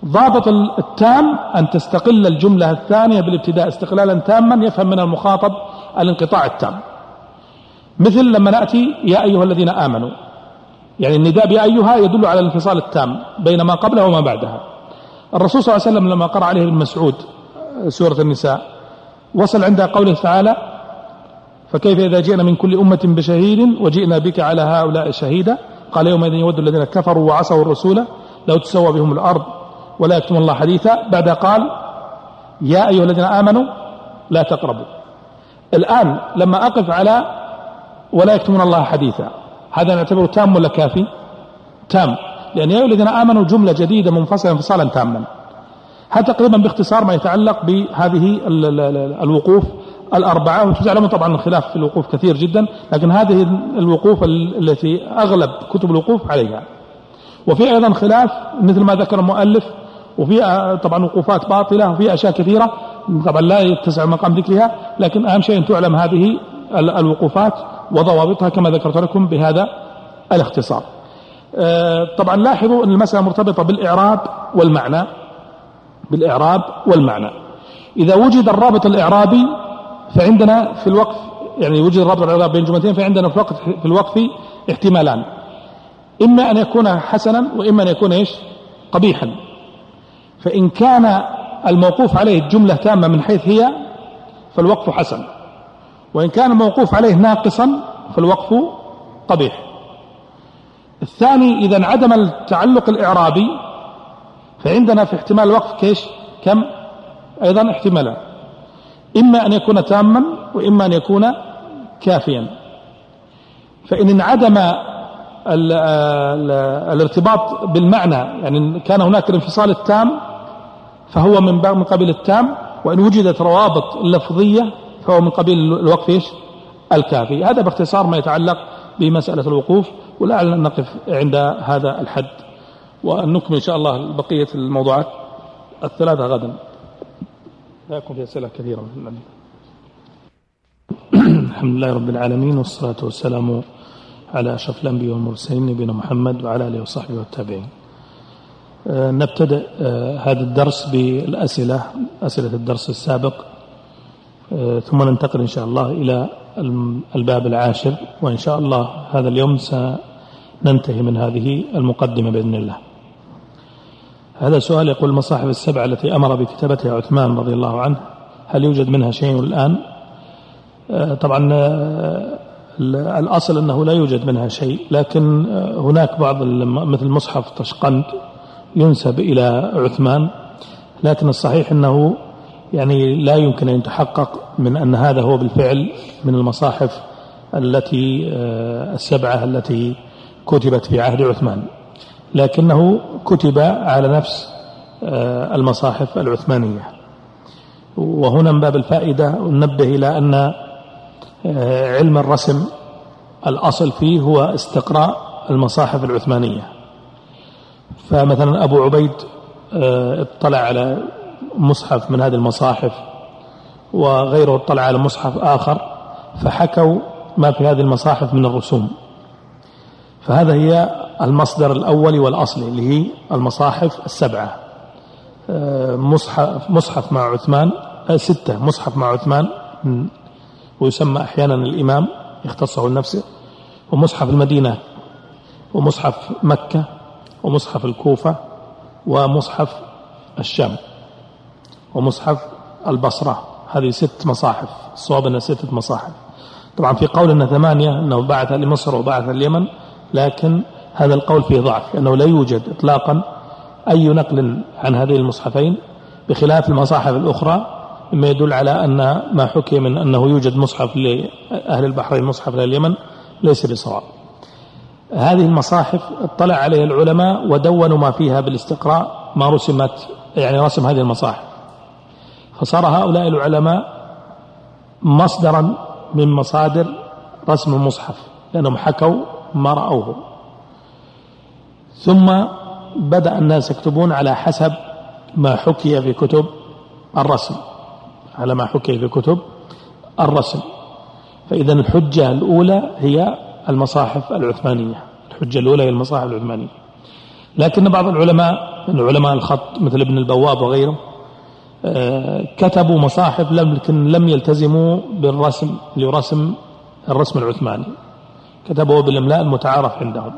ضابط التام أن تستقل الجملة الثانية بالابتداء استقلالا تاما يفهم من المخاطب الانقطاع التام. مثل لما نأتي يا أيها الذين آمنوا، يعني النداء بيا أيها يدل على الانفصال التام بين ما قبله وما بعدها. الرسول صلى الله عليه وسلم لما قرأ عليه ابن مسعود سورة النساء وصل عند قوله تعالى فكيف إذا جئنا من كل أمة بشهيد وجئنا بك على هؤلاء شهيدا قال يومئذ يود الذين كفروا وعصوا الرسول لو تسوى بهم الأرض ولا يكتم الله حديثا. بعد قال يا أيها الذين آمنوا لا تقربوا. الآن لما أقف على ولا يكتمون الله حديثا هذا نعتبره تام ولا كافي؟ تام، لأن يا أيها الذين آمنوا جملة جديدة منفصلة انفصالا تاما. هذا تقريبا باختصار ما يتعلق بهذه الوقوف الأربعة. وتعلمون طبعا الخلاف في الوقوف كثير جدا، لكن هذه الوقوف التي أغلب كتب الوقوف عليها. وفي أيضا خلاف مثل ما ذكر المؤلف، وفي طبعا وقوفات باطلة، وفي أشياء كثيرة طبعا لا يتسع مقام ذكرها، لكن أهم شيء أن تعلم هذه الوقوفات وضوابطها كما ذكرت لكم بهذا الاختصار. طبعا لاحظوا أن المسألة مرتبطة بالإعراب والمعنى. بالإعراب والمعنى إذا وجد الرابط الإعرابي فعندنا في الوقف، يعني وجد الرابط الإعرابي بين جملتين، فعندنا في الوقف احتمالان، إما أن يكون حسنا وإما أن يكون قبيحا. فإن كان الموقوف عليه الجملة تامة من حيث هي فالوقف حسن، وإن كان الموقوف عليه ناقصا فالوقف قبيح. الثاني إذا انعدم التعلق الإعرابي فعندنا في احتمال الوقف كم أيضا احتمالا، إما أن يكون تاما وإما أن يكون كافيا. فإن انعدم الارتباط بالمعنى، يعني كان هناك الانفصال التام فهو من قبيل التام، وإن وجدت روابط لفظية فهو من قبيل الوقف الكافي. هذا باختصار ما يتعلق بمسألة الوقوف، ولعلنا نقف عند هذا الحد ونكمل إن شاء الله بقية الموضوعات الثلاثة غدا. لا يكون في أسئلة كثيرة. الحمد لله رب العالمين، والصلاة والسلام على أشرف الأنبياء والمرسلين نبينا محمد وعلى آله وصحبه والتابعين. نبتدأ هذا الدرس بالأسئلة، أسئلة الدرس السابق، ثم ننتقل إن شاء الله إلى الباب العاشر، وإن شاء الله هذا اليوم سننتهي من هذه المقدمة بإذن الله. هذا سؤال يقول المصاحف السبعة التي أمر بكتابتها عثمان رضي الله عنه هل يوجد منها شيء الآن؟ طبعا الأصل أنه لا يوجد منها شيء، لكن هناك بعض مثل مصحف طشقند ينسب إلى عثمان، لكن الصحيح أنه يعني لا يمكن أن يتحقق من أن هذا هو بالفعل من المصاحف التي السبعة التي كتبت في عهد عثمان، لكنه كتب على نفس المصاحف العثمانية. وهنا من باب الفائدة ننبه إلى أن علم الرسم الأصل فيه هو استقراء المصاحف العثمانية. فمثلا أبو عبيد اطلع على مصحف من هذه المصاحف، وغيره اطلع على مصحف آخر، فحكوا ما في هذه المصاحف من الرسوم. فهذا هي المصدر الأول والأصلي اللي هي المصاحف السبعة. مصحف مع عثمان 6 مصحف مع عثمان، ويسمى أحيانا الإمام يختصه لنفسه، ومصحف المدينة، ومصحف مكة، ومصحف الكوفة، ومصحف الشام، ومصحف البصرة. هذه 6 مصاحف، الصواب أنها 6 مصاحف. طبعا في قول أنه 8 أنه بعث لمصر وبعث اليمن، لكن هذا القول فيه ضعف، لأنه لا يوجد إطلاقا أي نقل عن هذه المصحفين، بخلاف المصاحف الأخرى مما يدل على أن ما حكي من أنه يوجد مصحف لأهل البحرين مصحف لليمن ليس بصواب. هذه المصاحف اطلع عليها العلماء ودونوا ما فيها بالاستقراء، ما رسمت يعني رسم هذه المصاحف، فصار هؤلاء العلماء مصدرا من مصادر رسم المصحف، لأنهم حكوا ما رأوه. ثم بدأ الناس يكتبون على حسب ما حكي في كتب الرسم، على ما حكي في كتب الرسم. فإذا الحجة الأولى هي المصاحف العثمانية، الحجة الأولى هي المصاحف العثمانية. لكن بعض العلماء من علماء الخط مثل ابن البواب وغيره كتبوا مصاحف لكن لم يلتزموا بالرسم لرسم الرسم العثماني، كتبوا بالإملاء المتعارف عندهم.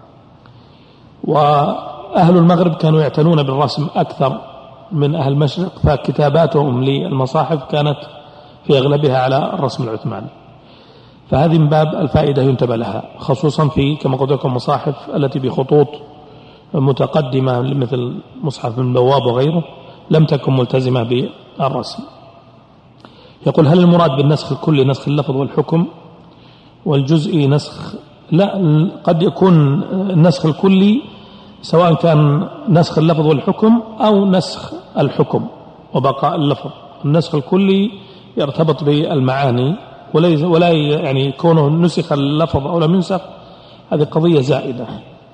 وأهل المغرب كانوا يعتنون بالرسم أكثر من أهل المشرق، فكتاباتهم للمصاحف كانت في أغلبها على الرسم العثماني. فهذه من باب الفائدة ينتبه لها، خصوصا في كما قلت لكم مصاحف التي بخطوط متقدمة مثل مصحف من بواب وغيره لم تكن ملتزمة بالرسم. يقول: هل المراد بالنسخ الكلي نسخ اللفظ والحكم والجزئي نسخ؟ لا، قد يكون النسخ الكلي سواء كان نسخ اللفظ والحكم أو نسخ الحكم وبقاء اللفظ. النسخ الكلي يرتبط بالمعاني ولا يعني كونه نسخ اللفظ أو لم ينسخ هذه قضية زائدة.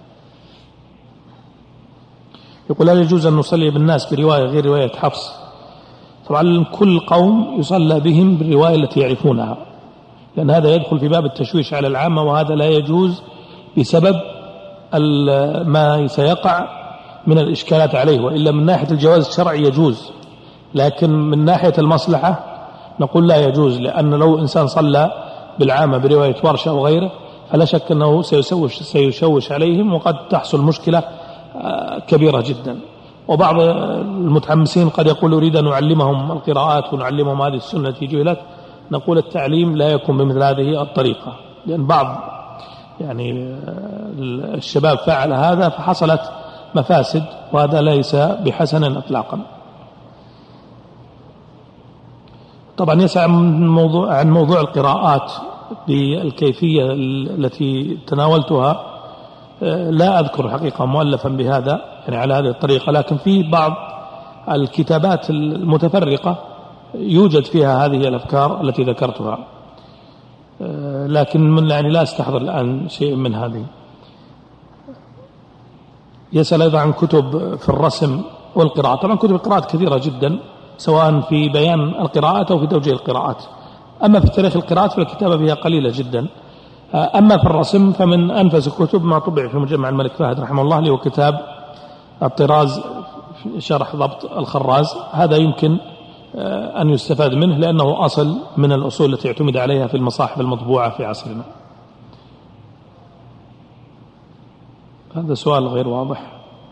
يقول: هل يجوز أن نصلي بالناس برواية غير رواية حفص؟ طبعا كل قوم يصلى بهم بالرواية التي يعرفونها، لأن هذا يدخل في باب التشويش على العامة، وهذا لا يجوز بسبب ما سيقع من الإشكالات عليه. وإلا من ناحية الجواز الشرعي يجوز، لكن من ناحية المصلحة نقول لا يجوز، لأن لو إنسان صلى بالعامة برواية ورشة أو غيره فلا شك أنه سيشوش عليهم، وقد تحصل مشكلة كبيرة جدا. وبعض المتحمسين قد يقول: أريد أن نعلمهم القراءات ونعلمهم هذه السنة التي جهلت. نقول: التعليم لا يكون بمثل هذه الطريقة، لأن بعض الشباب فعل هذا فحصلت مفاسد، وهذا ليس بحسن إطلاقا. طبعا يسأل عن موضوع القراءات بالكيفية التي تناولتها، لا أذكر حقيقة مؤلفا بهذا يعني على هذه الطريقة، لكن في بعض الكتابات المتفرقة يوجد فيها هذه الأفكار التي ذكرتها، لكن يعني لا أستحضر الآن شيء من هذه. يسأل أيضا عن كتب في الرسم والقراءة. طبعا كتب القراءات كثيرة جدا، سواء في بيان القراءات أو في توجيه القراءات. أما في تاريخ القراءات فالكتابة بها قليلة جدا. أما في الرسم فمن أنفس الكتب ما طبع في مجمع الملك فهد رحمه الله، اللي هو كتاب الطراز شرح ضبط الخراز. هذا يمكن أن يستفاد منه، لأنه أصل من الأصول التي اعتمد عليها في المصاحف المطبوعة في عصرنا. هذا سؤال غير واضح.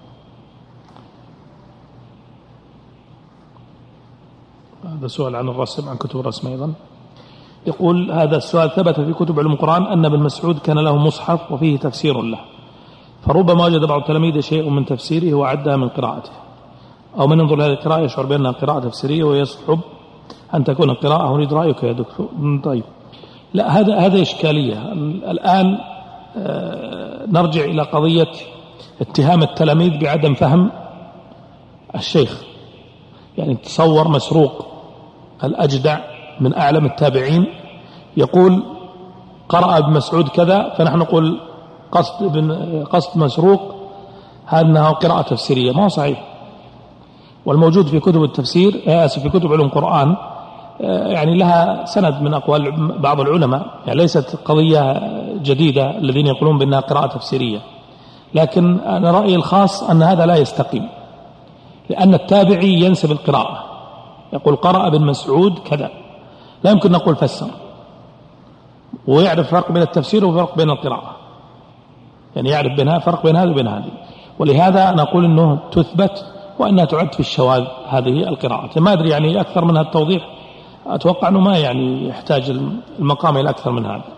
هذا سؤال عن الرسم، عن كتب الرسم أيضا. يقول هذا السؤال: ثبت في كتب علوم القرآن أن ابن مسعود كان له مصحف وفيه تفسير له، فربما وجد بعض التلاميذ شيء من تفسيره وعدها من قراءته، أو من ينظر لهذه القراءة يشعر بأنها قراءة تفسيرية ويصعب أن تكون القراءة. أريد رأيك يا دكتور. طيب، لا، هذا إشكالية. الآن نرجع إلى قضية اتهام التلاميذ بعدم فهم الشيخ. يعني تصور مسروق الأجدع من أعلم التابعين يقول قرأ ابن مسعود كذا، فنحن نقول قصد مسروق أنها قراءة تفسيرية. ما هو صحيح. والموجود في كتب التفسير في كتب علوم القرآن يعني لها سند من أقوال بعض العلماء، يعني ليست قضية جديدة الذين يقولون بأنها قراءة تفسيرية. لكن أنا رأيي الخاص أن هذا لا يستقيم، لأن التابعي ينسب القراءة، يقول قرأ ابن مسعود كذا، لا يمكن نقول فسر، ويعرف فرق بين التفسير وفرق بين القراءة، يعني يعرف بينها فرق بين هذه وبين هذه. ولهذا نقول أنه تثبت وأنها تعد في الشواذ هذه القراءة. ما أدري يعني أكثر من هذا التوضيح، أتوقع أنه ما يعني يحتاج المقام إلى أكثر من هذا.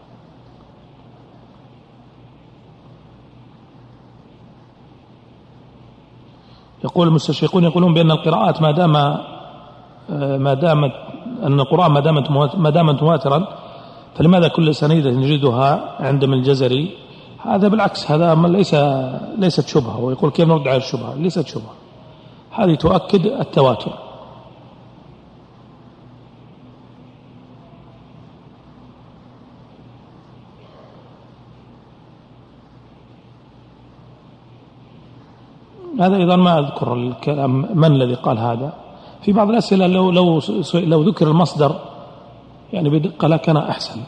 يقول المستشرقون يقولون بأن القراءات ما دامت أن القرآن ما دامت مواترا، فلماذا كل سنيدة نجدها عند من الجزري؟ هذا بالعكس، هذا ليست شبهة. ويقول كيف نرد على الشبهة؟ ليست شبهة، هذه تؤكد التواتر. هذا أيضا ما أذكر الكلام من الذي قال هذا. في بعض الأسئلة لو ذكر المصدر يعني بدقة لكان أحسن.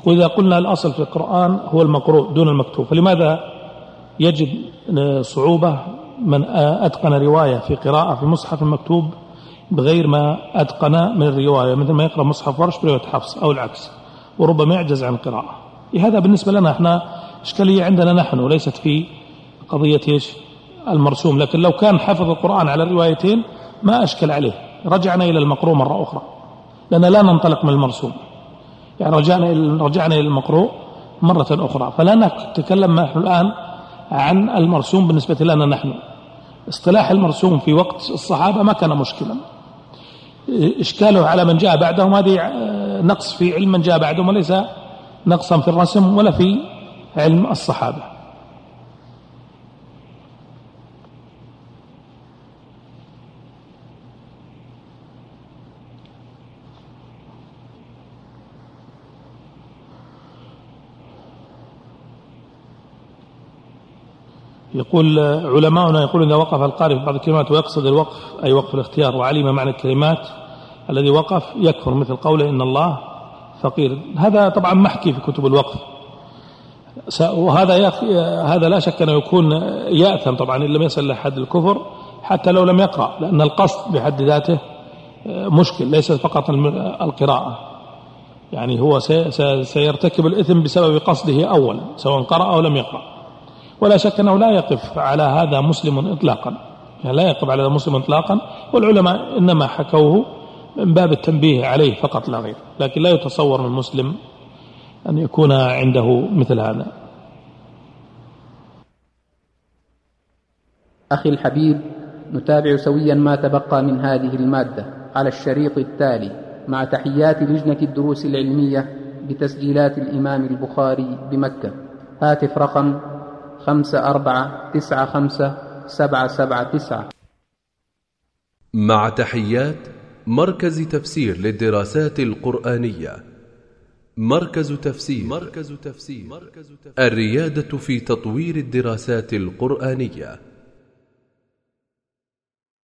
يقول إذا قلنا الأصل في القرآن هو المقروء دون المكتوب، فلماذا يجد صعوبة من أتقن رواية في قراءة في مصحف المكتوب بغير ما أتقن من الرواية، مثل ما يقرأ مصحف ورش برواية حفص أو العكس، وربما يعجز عن القراءة. هذا بالنسبة لنا احنا إشكالية عندنا نحن، وليست في قضية المرسوم. لكن لو كان حفظ القرآن على الروايتين ما أشكل عليه، رجعنا إلى المقروء مرة أخرى، لأن لا ننطلق من المرسوم، يعني رجعنا إلى المقروء مرة أخرى. فلا نتكلم نحن الآن عن المرسوم بالنسبة لنا نحن. اصطلاح المرسوم في وقت الصحابة ما كان مشكلا، إشكاله على من جاء بعدهم، هذه نقص في علم من جاء بعدهم، وليس نقصا في الرسم ولا في علم الصحابة. يقول علماؤنا يقول إذا وقف القارئ في بعض الكلمات ويقصد الوقف أي وقف الاختيار وعلم معنى الكلمات الذي وقف يكفر، مثل قوله إن الله فقير. هذا طبعا محكي في كتب الوقف، وهذا لا شك أنه يكون يأثم طبعا إن لم يصل لحد الكفر حتى لو لم يقرأ، لأن القصد بحد ذاته مشكل، ليس فقط القراءة، يعني هو سيرتكب الإثم بسبب قصده أولا سواء قرأ أو لم يقرأ. ولا شك أنه لا يقف على هذا مسلم إطلاقا، يعني لا يقف على هذا مسلم إطلاقا، والعلماء إنما حكوه من باب التنبيه عليه فقط لا غير، لكن لا يتصور من المسلم أن يكون عنده مثل هذا. أخي الحبيب، نتابع سويا ما تبقى من هذه المادة على الشريط التالي مع تحيات لجنة الدروس العلمية بتسجيلات الإمام البخاري بمكة. هاتف رقم 54957779. مع تحيات مركز تفسير للدراسات القرآنية. مركز تفسير الريادة في تطوير الدراسات القرآنية.